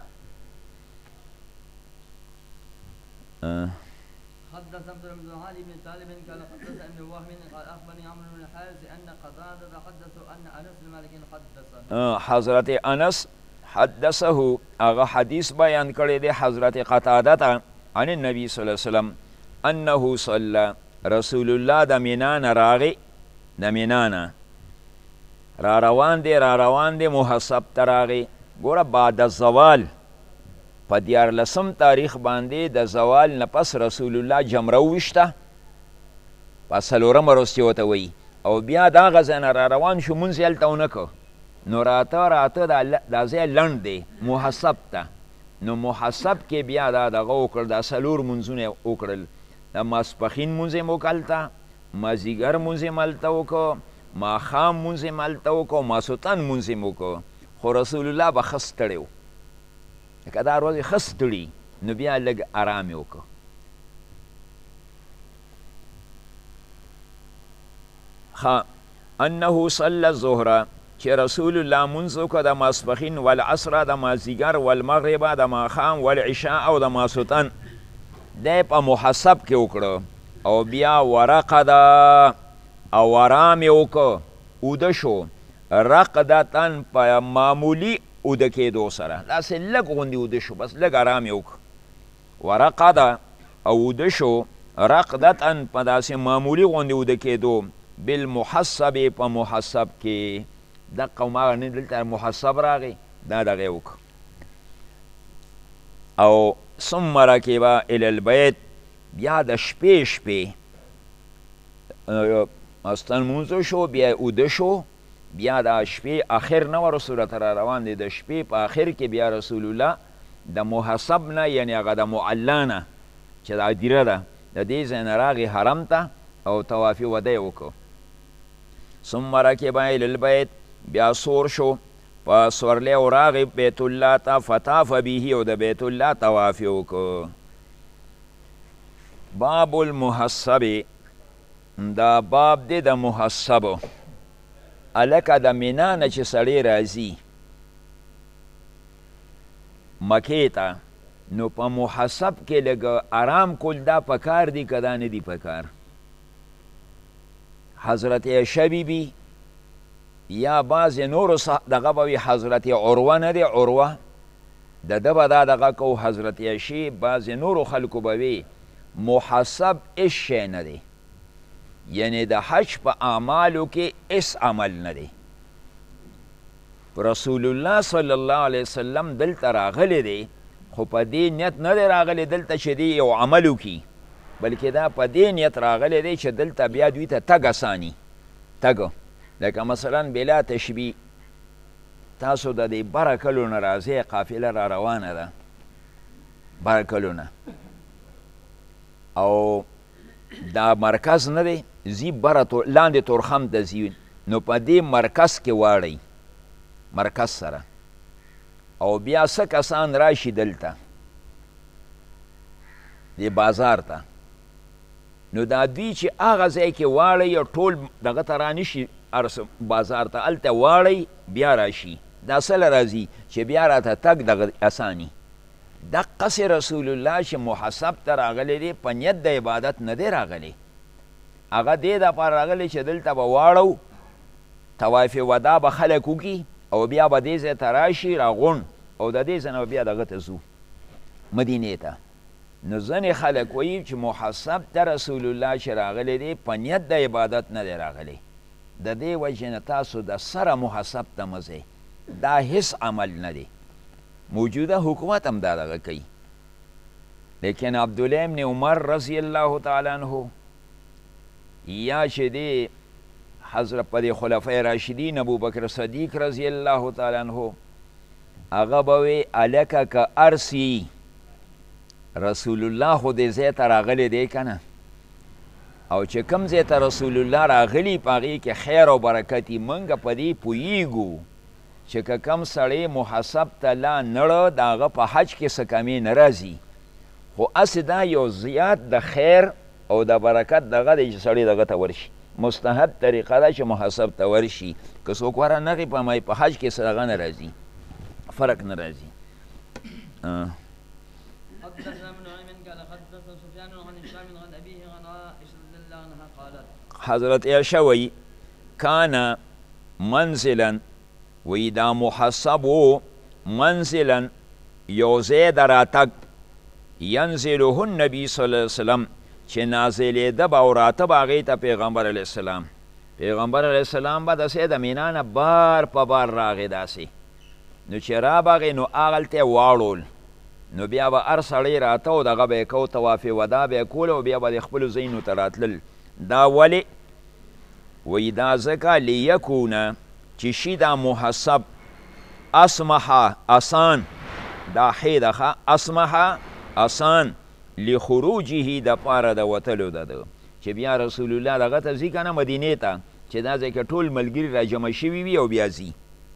حدث عبد بن علي بن طالب قال حدث ابن وهب قال اخبرني عمرو بن الحارث ان قتاده حدثه ان انس بن مالك حدثه، حضرت انس حدثه هغه حدیث بیان کړی دی حضرت قتاده ته عن النبي صلی الله علیه وسلم انه صلی، رسول الله د مینا نه راغی، د مینا نه را روان دی محسب ته راغی. ګوره بعد الزوال په 14 تاریخ باندې د زوال نه پس رسول الله جمره وویشته، په 4مه ورځ چې ورته وایي، او بیا دغه ځای نه را روان شو، مونځ یې هلته ونه کړ. نو راته دا ځای لنډ دی محسب ته، نو محسب کې بیا دا دغه وکړ، دا 4 مونځونه یې وکړل، د ماسپښین مونځ یې وکړ هلته، مازدیګر مونځ یې هلته وکړ، ماښام مونځ یې هلته وکړ، ماسوتن مونځ یې وکړ. خو رسول الله به ښه ستړی و، لکه دا ورځ یې ښه ستړي، نو بیا لږ ارام یې وکړ. انه صلی الظهر، چې رسول الله مونځ وکړه د ماسپښین، والعصر د مازدیګر، والمغرب د ماښام، والعشاء او د ماسوتن، دی په محسب کې وکړه، او بیا ورقد او ارام یې وکړه، اوده شو، رقدتن په معمولي اوده کېدو سره، داسې لږ غوندې اوده شو، بس لږ ارام یې وکړه. ورقد او اوده شو، رقدتن په داسې معمولي غوندې اوده کېدو، بالمحسب په محسب کې، دقه هماغه نه دلته محسب راغی، دا دغه یې وکړه. او ثم رکب الی البیت، بیا د شپې ماستن مونځ شو، بیا اوده شو، بیا د شپې آخر نه و رسول الله را روان دی، د شپې په آخر کې بیا رسول الله د محسب نه، یعنی هغه د معلا نه چې دا دیره ده، د دې ځای نه راغی حرم ته او طواف وده یې وکړو. ثم رکب الی البیت، بیا سور شو، په سورلی او راغی بیت الله ته، فطاف به، او د بیت الله طواف یې وکړو. باب المحسب، دا باب دی د محسبو. هلکه د مینا نه چې سړی راځي مکې ته نو په محسب کې لږ آرام کول دا پکار دي که دا نه دي پکار حضرت عایشه بیبي یا بعضې نورو دغه به وي حضرت عروه نه دی عروه د ده به دا دغه کو حضرت عایشې بعضې نورو خلکو به وي محسب هېڅ شی نه دی یعنی د حج په اعمالو کې هېڅ عمل نه دی رسول الله صلی الله علیه وسلم دلته راغلی دی خو په دې نیت نه دی راغلی دلته چې دی یو عمل وکړي بلکې دا په دې نیت راغلی دی چې دلته بیا دوی ته تګ اساني تګ لکه مثلا بلا تشبیه تاسو د دې بره کلو نه راځئ قافله را روانه ده بره کلو نه او دا مرکز نه دی ځي بره لاندې تورخم ته ځي نو په دې مرکز کې واړئ مرکز سره او بیا څه کسان راشي دلته دې بازار ته نو دا دوی چې هغه ځای کې واړئ ټول دغه ته رانشي بازار ته هلته واړئ بیا راشي دا څه له راځي چې بیا راته تګ دغه اساني دقسې رسول الله چې محسب ته راغلی دی په نیت د عبادت نه دی راغلی هغه دې دپاره راغلی چې دلته به واړو طواف ودا به خلک وکړي او بیا به دې ځای ته راشي راغونډ او د دې ځای نه بیا دغه ته ځو مدینې ته نو ځینې خلک وایي چې محسب ته رسول الله چې راغلی دی په نیت د عبادت نه دی راغلی د دې وجې نه تاسو د سره محسب ته مه ځئ دا هیڅ عمل نه دی موجوده حکومت هم دا دغه کوي لیکن عبدالله ابن عمر رضی الله تعالی عنه یا چې دی حضرت په دې خلفای راشدین ابوبکر صدیق رضی الله تعالی عنه هغه به وی هلکه که ارسی رسول الله خو دې ځای ته راغلی دی که نه او چې کوم ځای ته رسول الله راغلی په هغې کې خیر او برکت یي موږ په دې پوهیږو چې که کم سړی محسب ته لا نړه د هغه په حج کې څه کمې نه راځي خو هسې دا یو زیات د خیر او د برکت دغه دی چې سړی دغه ته ورشي مستحب طریقه ده چې محسب ته ورشي که څوک ورنغې په حج کې څه دغه نه راځي فرق نه راځي حضرت عایشه وی کان منزلا وی دا محسب و منزلا یو ځای د راتګ ینزله النبي صلی الله علیه وسلم چې نازلېده به او راته به هغې ته پیغمبر علیه السلام پیغمبر علیه السلام به داسې د مینا نه بار په بار راغی داسې نو چې رابغې نو هغلته یې واړول نو بیا به هر سړی راته او دغه به یې کو طواف ودا به یې کول او بیا به د خپلو ځایونو ته راتلل دا ولې وی دا ځکه لیکونه چې شي دا محسب اسمحه اسان دا حیدخه اسمحه اسان لخروجه د پاره د وتلو ده چې بیا رسول الله دغه ته ځي که نه مدینې ته چې دا ځای کې ټول ملګري را جمع شوي وي او بیا ځي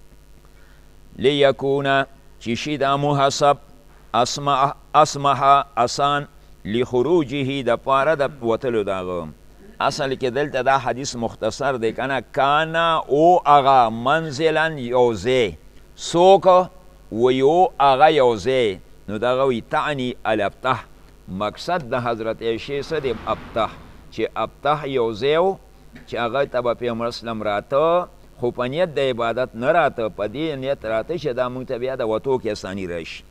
لیکونه چې شي دا محسب اسمحه اسان لخروجه د پاره د وتلو دغه اصل کې دلته دا حدیث مختصر دی کنه کانا او اغا منزلا یوزه سوک و یو اغا یوزه نو دغه وی تعنی الابتح مقصد د حضرت عایشه څه دی ابتح چې ابتح یوزه چې هغه ته به پیغمبر اسلام راته خو په نیت د عبادت نه راته په دې نیت راته چې دا موږ ته بیا د وتو کې اساني راشي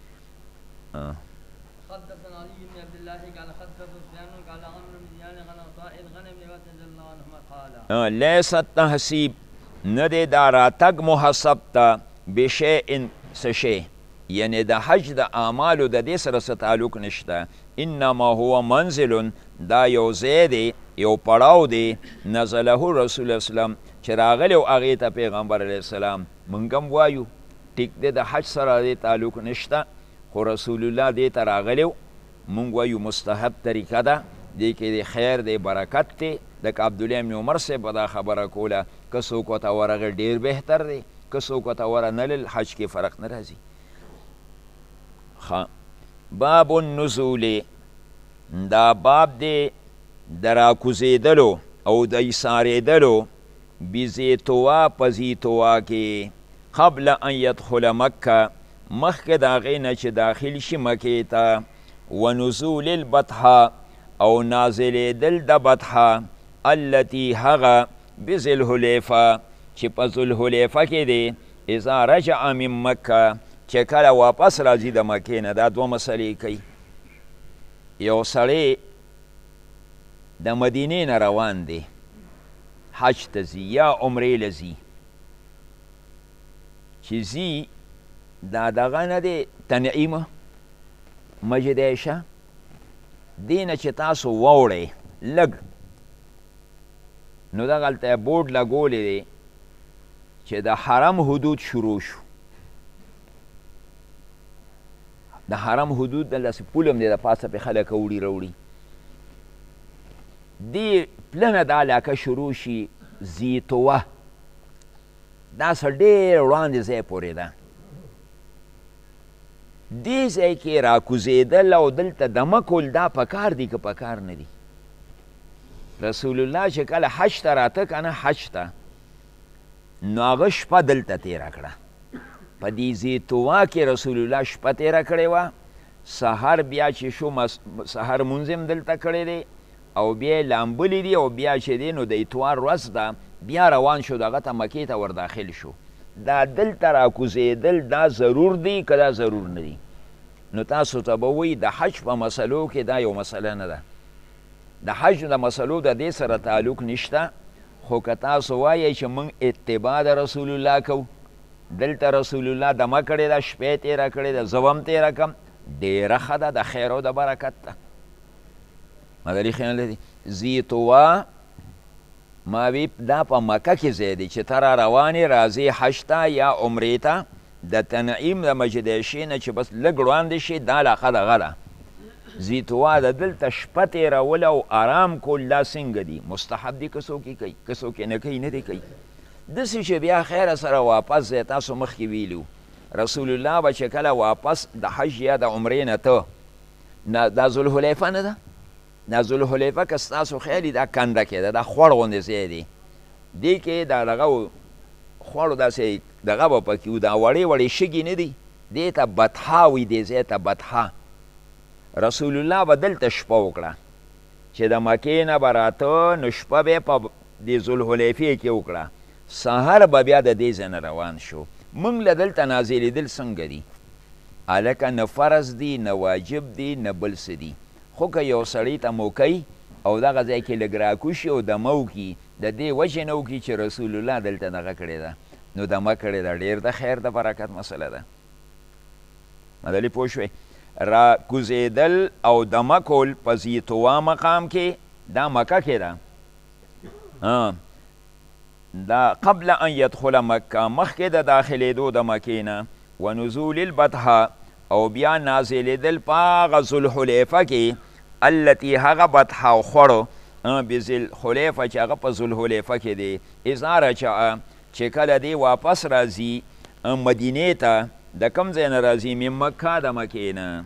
حدثنا علي بن عبد الله قال حدثنا سفيان قال عمرو بن دينار عن عطاء الغنم رضي الله عنهما قال ليس التحسيب ندی دا راتګ محسب ته بشیء څه شی یعنی د حج د اعمالو د دې سره څه تعلق نشته انما هو منزل دا یو ځای دی یو پړاو دی نزله رسول الله اسلام چې راغلی و هغې ته پیغمبر علیه السلام موږ هم وایو ټیک دی د حج سره دې تعلق نشته خو رسول الله دې ته راغلی و موږ وایو مستحب طریقه ده دې کې د خیر دی برکت دی لکه عبدالله بن عمر صاحب به دا خبره کوله که څوک ورته ورغی ډېر بهتر دی که څوک ورته ورنلل حج کې فرق نه راځي باب النزول دا باب دی د راکوزېدلو او د ایسارېدلو بزیتوا په زیتوا کې قبل ان يدخل مکه مخکې د هغې نه چې داخل شي مکې ته ونزول البطحه او نازلېدل د بطحه التي هغه بذوالحلیفه چې په ذوالحلیفه کې دی اذا رجع من مکه چې کله واپس راځي د مکې نه. دا دوه مسلې کوي. یو سړی د مدینې نه روان دی حج ته ځي یا عمرې له ځي چې ځي دا دغه نه دی تنعیمه مسجد عایشه دې نه چې تاسو واوړئ لږ نو دغلته یې بورډ لګولی دی چې د حرم حدود شروع شو. د حرم حدود دلته پول هم دی د پاسه پې خلک اوړي راوړي دې پلنه دا علاقه شروع شي زیتوه دا څه ډېر وړاندې ځای پورې ده. دې ځای کې راکوزېدل او دلته دمه کول دا پکار دي که پکار نه دي؟ رسول الله چې کله حج ته راته که نه حج ته نو هغه شپه دلته تېره کړه. په دې زیتوه کې رسول الله شپه تېره کړې وه. سهار بیا چې شو سهار مونځ هم دلته کړی دی او بیا یې لامبلی دي او بیا چې دی نو د اتوار ورځ ده بیا روان شو دغه ته مکې ته ورداخل شو. دا دلته راکوزېدل دا ضرور دی که دا ضرور نه دی؟ نو تاسو ته به وایي د حج په مسلو کې دا یو مسله نه ده. د حج د مسلو د دې سره تعلق نشته. خو که تاسو وایئ چې موږ اتباع د رسول الله کوو دلته رسول الله دمه کړې ده شپې تېره کړې ده زه به هم تېره کړم ډېره ښه ده د خیر او د برکت ده. مدري خیال دی زیتوه ما وی دا په مکه کې ځای دی چې ته را روانې راځې حج ته یا عمرې ته د تنعیم د مسجد عایشې نه چې بس لږ وړاندې شي دا علاقه دغه ده. زیتوه د دلته شپه تېرول او آرام کول دا څنګه دي؟ مستحب دي که څوک یې کوي که څوک یې نه کوي نه دی کوي. داسې چې بیا خیره سره واپس ځای تاسو مخکې ویلو رسول الله به چې کله واپس د حج یا د عمرې نه ته دا ذوالحلیفه نه ده؟ دا ذوالحلیفه که ستاسو خیال دا کنده کې ده دا خوړ غوندې ځای دی. دې کې دا دغه خوړو داسې دغه به پکې و دا وړې وړې شګې نه دي دې ته بطحه وایي دې ځای ته بطحه. رسول الله به دلته شپه وکړه چې د مکې نه به راته نو شپه به یې په دې ذوالحلیفې کې وکړه سهار به بیا د دې ځای نه روان شو. موږ له دلته نازلېدل څنګه دي؟ هلکه نه فرض دي نه واجب دي نه بل څه دي. خو که یو سړی ته موکئ او دغه ځای کې لږ راکوشي او دمه وکړي د دې وجې نه وکړي چې رسول الله دلته دغه کړې ده نو دمه کړې ده ډېر د خیر د برکت مسله ده. مدلي پوه شوې؟ را کوزېدل او دمه کول په زیتوه مقام کې دا مکه کې ده. دا قبل ان يدخل مکه مخکې د داخلېدو د مکې نه ونزول البطحه او بیا نازلېدل په هغه ذوالحلیفه کې التي هغه بطحه او خوړو بذوالحلیفه چې هغه په ذوالحلیفه کې دی. اذا رجع چې کله دی واپس راځي مدینې ته د کوم ځای نه راځي؟ من مکه د مکې نه.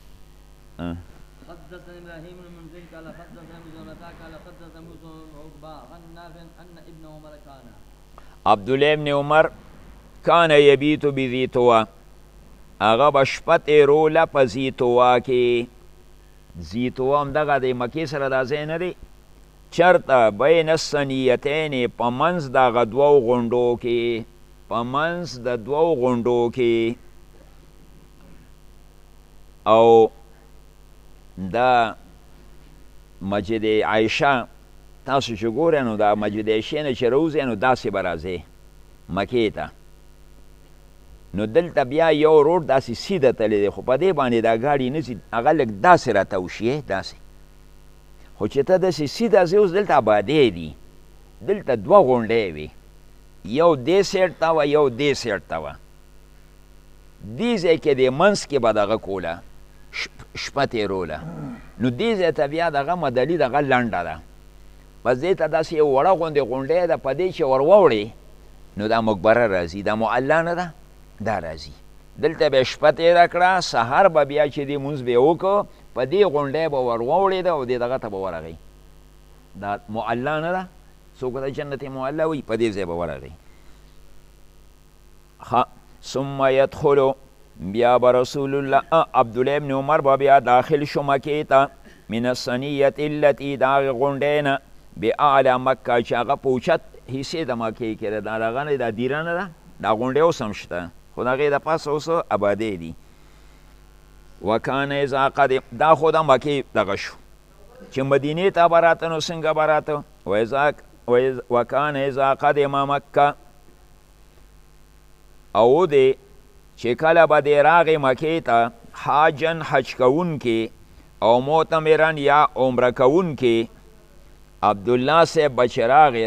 حدثنا ابراهيم بن منذر قال حدثنا مزونتا قال حدثنا موسى بن عقبه عن نافع ان ابن عمر كان عبدالله ابن عمر کان یبیت بزیتوه هغه به شپه تېروله په زیتوه کې. زیتوه همدغه د مکې سره دا ځای نه دی چرته بین الثنیتین په منځ د هغه دوو غونډو کې په منځ د دوو غونډو کې. او دا مسجد عایشه تاسو چې ګورئ نو دا مسجد عایشې نه چې راوځئ نو داسې به راځئ مکې ته نو دلته بیا یو روډ داسې سیده تللی دی خو په دې باندې دا ګاډي نه ځي هغه لږ داسې راته وشي داسې خو چې ته داسې سیده ځې اوس دلته آبادۍ دي دلته دوه غونډۍ وي یو دې سیټ ته وه یو دې سیټ ته وه دې ځای کې د منځ کې به دغه کوله شپه تېروله نو دې ځای ته بیا دغه مدلي دغه لنډه ده بس دې ته داسې یو وړه غوندې غونډۍ ده په دې چې ور واوړې نو دا مقبره راځي دا معلا نه ده دا راځي دلته به شپه تېره کړه سهار به بیا چې دې مونځ به یې وکړو په دې غونډۍ به ور واوړېده او دې دغه ته به ورغی دا معلا نه ده څوک د جنت معلا وي په دې ځای به ورغی. ثم يدخلو بیا به رسول الله عبدالله ابن عمر به بیا داخل شو مکې ته من الصنیة التي د هغې غونډۍ نه باعلی مکه چې هغه په اوچت حصې د مکې کې ده. دا دغه نه دا دیره نه ده، دا غونډۍ اوس هم شته خو د هغې د پاسه اوس ابادۍ دي. وکانه اذا قدم دا خو د مکې دغه شو چې مدینې ته به راته نو څنګه به راته. وکانه اذا قدم مکه او دی چې کله به دی راغې مکې ته حاجن حج کوونکې او معتمرن یا عمره کوونکې عبدالله صاحب به چې راغې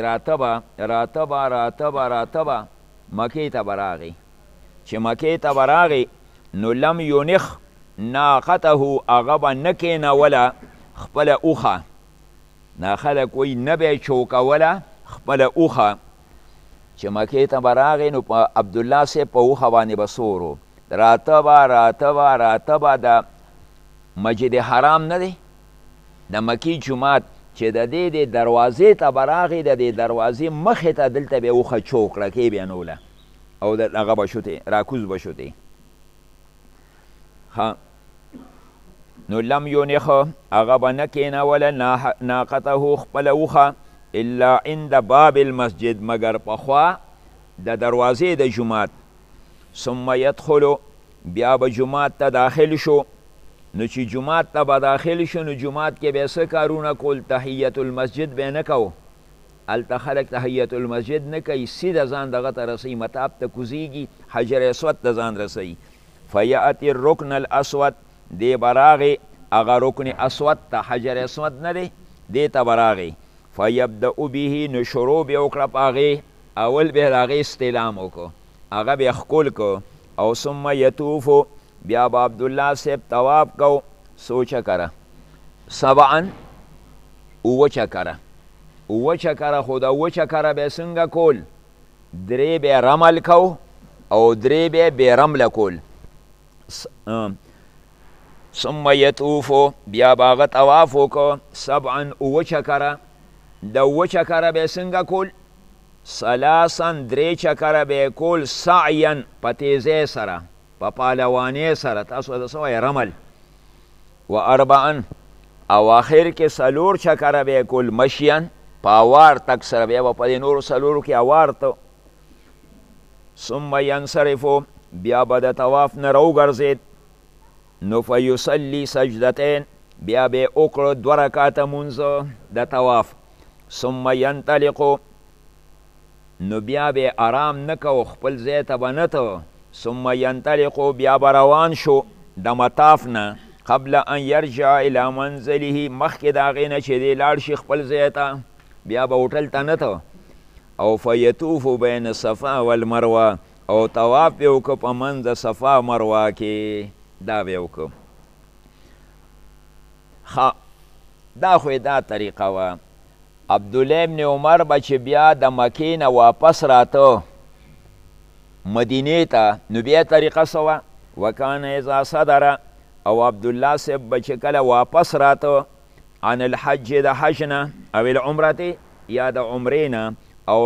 راتبه مکې ته به راغې. چې مکې ته به راغې نو لم یونخ ناقته هغه به نه کېنوله خپله اوښه. دا خلک وایي نه به یې چوکوله خپله اوښه. چې مکې ته به راغې نو په عبدالله صاحب په اوښه باندې به سورو راتبه د مسجد حرام نه دی د مکې جومات چې د دې د دروازې ته به راغې د دې دروازې مخې ته دلته به یې اوښه چوکړه کې بیانوله او هغه به شوتې راکوز به شوتې. نو لم یونخ هغه به نه کېنوله ناقته خپله اوښه الا عند باب المسجد مگر پخوا د دروازې د جومات. ثم يدخلو بیا به جومات ته داخل شو. نو چې جومات ته به داخل شو نو جومات کې به څه کارونه کول؟ تحیت المسجد به نه کو. هلته خلک تحیت المسجد نه کوي، سیده ځان دغه ته رسوي، مطاب ته کوزیږي، حجر اسود ته ځان رسوي. فیأتی الرکن الاسود دی به راغې هغه رکن اسود ته، حجر اسود نه دی، دې ته به راغې. فیبدأ به نو شروع به وکړه په هغې، اول به د هغې استعلام وکړو، هغه به یې ښکل کو. او ثم یطوفو بیا به عبدالله صاحب طواف کو څو چکره؟ سبعا اوه چکره. اوه چکره خو د اوه چکره به یې څنګه کول؟ درې به یې رمل کو او درې به یې بې رمله کول. ثم یطوفو بیا به هغه طواف وکړو سبعا اوه چکره. د اوه چکره به یې څنګه کول؟ ثلاثا درې چکره به یې کول سعیا په تیزۍ سره، په پهلوانۍ سره، تاسو د څه وایې رمل. و اربعا او آخر کې څلور چکره به یې کول مشیا په اوار تک سره، بیا به په دې نورو څلورو کې اوار ته. ثم ینصرفو بیا به د طواف نه راوګرځېد نو فیصلي سجدتین بیا به یې وکړو دوه رکاته مونځ د طواف. ثم ینطلقو نو بیا به آرام نه کو، خپل ځای ته به نه ته. ثم ینطلقو بیا به روان شو د مطاف نه قبل ان یرجع الی منزله مخکې د هغې نه چې دی لاړ شي خپل ځای ته، بیا به هوټل ته نه ته. او فیطوفو بین صفا والمروه او طواف به وکړو په منځ د صفا مروه کې، دا به وکړو. دا خو دا طریقه وه. عبدالله ابن عمر به چې بیا د مکې نه واپس راته مدینې ته نو بیا طریقه څه وه؟ وکانه اذا صدره او عبدالله صاحب به چې کله واپس راته عن الحج د حج نه او العمرتې یا د عمرې نه او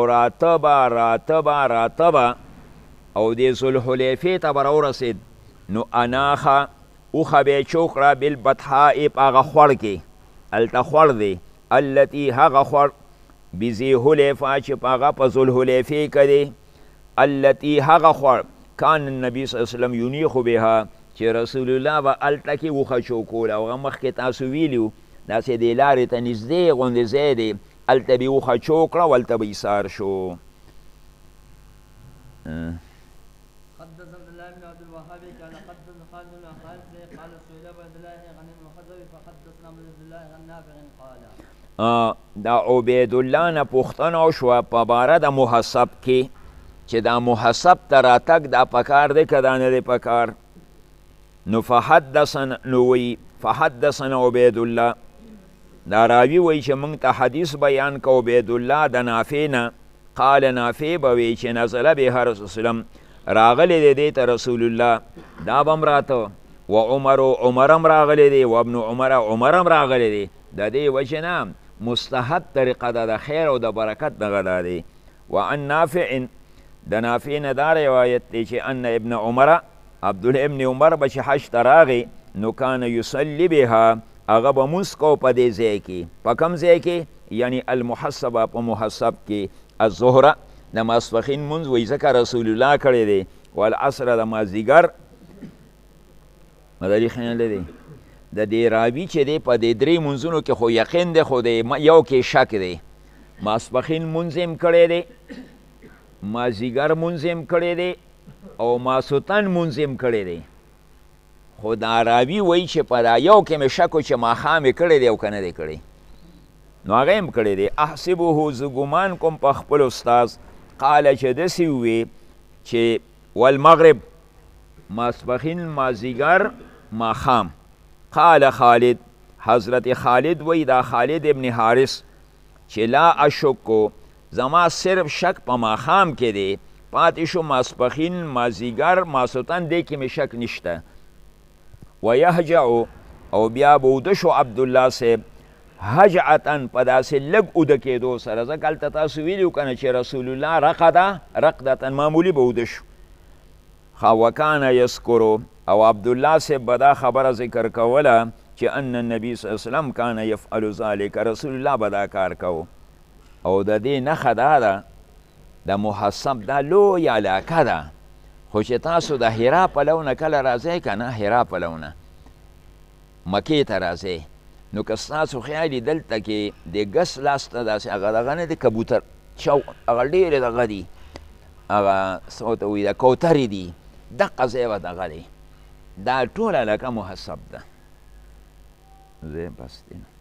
راتبه او د ذوالحلیفې ته به راورسېد نو اناخه اوښه به یې چوکړه بالبطحاء په هغه خوړ کې، هلته خوړ دی التي هغه خوړ بذی حلیفه چې په هغه په ذوالحلیفې کې دی، التي هغه خوړ کان النبي صلی الله علیه وسلم یونیخو بها چې رسول الله به هلته کې اوښه چوکوله. هغه مخکې تاسو ویلي وو داسې دې لارې ته نږدې غوندې ځای دی، هلته به یې اوښه چوکړه او هلته به ایثار شو. حدث عبد الله بن عبد الوهاب قال حدث خالد بن خالد قال سئل عبد الله عن المخزومي فحدثنا عبد الله عن نافع قال دا عبید الله نه پوښتنه وشوه په باره د محسب کې چې دا محسب ته راتګ دا پکار دی که دا نه دی پکار. نو فحدثنا عبید الله دا راوي وایي چې موږ ته حدیث بیان که عبید الله د نافع نه قال نافع به وایي چې نزله بها رسول وسلم راغلی دی دې ته رسول الله دا به هم راته و عمر هم راغلی دی و ابن عمر هم راغلی دی. د دې وجې نه مستحب طریقه ده د خیر او د برکت دغه دا دی. وعن نافع د نافع نه دا روایت دی چې ان ابن عمر عبدالله ابن عمر به چې حج ته راغی نو کان یصلی بها هغه به مونځ کو په دې ځای کې. په کوم ځای کې؟ یعنی المحسبه په محسب کې. الظهره د ماسپښین مونځ وایي ځکه رسول الله کړی دی. والعصر د مازدیګر مداري خیال دی د دې راوي چې دی په دې درې مونځونو کې خو یقین دی، خو د یو کې شک دی. ماسپښین مونځ هم کړی دی، مازدیګر مونځ هم کړی دی او ماسوتن مونځ هم کړی دی. خو دا راوي وایي چې په دا یو کې مې شک و چې ماښام یې کړی دی او که نه دی کړی، نو هغه هم کړی دی. احسبه زه ګمان کوم په خپل استاذ قاله چې داسې ووې چې والمغرب ماسپښین مازدیګر ماښام. قال خالد حضرت خالد وی دا خالد ابن حارث چې لا اشکو زما صرف شک په ماښام کې دی، پاتې شو ماسپښین مازدیګر ماسوتن دی کې مې شک نشته. ویهجع او بیا به اوده شو عبدالله صاحب هجعتن په داسې لږ اوده کېدو سره. ځکه هلته تاسو ویلي و که نه چې رسول الله رقده رقدتن معمولي به اوده شو. وکانه یذکرو او عبدالله صاحب به دا خبره ذکر کوله چې ان النبي صلی الله علیه وسلم کان یفعل ذلک، رسول الله به دا کار کو. او د دې نښه دا ده د محسب دا لویه علاقه ده. خو چې تاسو د حرا پلونه کله راځئ که نه، حرا پلونه مکې ته راځئ، نو که ستاسو خیال دلته کې د ګس لاس ته داسې هغه دغه نه دی کبوتر هغه ډېرې دغه دي، هغه څه ورته وایي د کوترې دي، دقه ځای به دغه دی. دا ټول علاقه محسب ده. زه بس دی.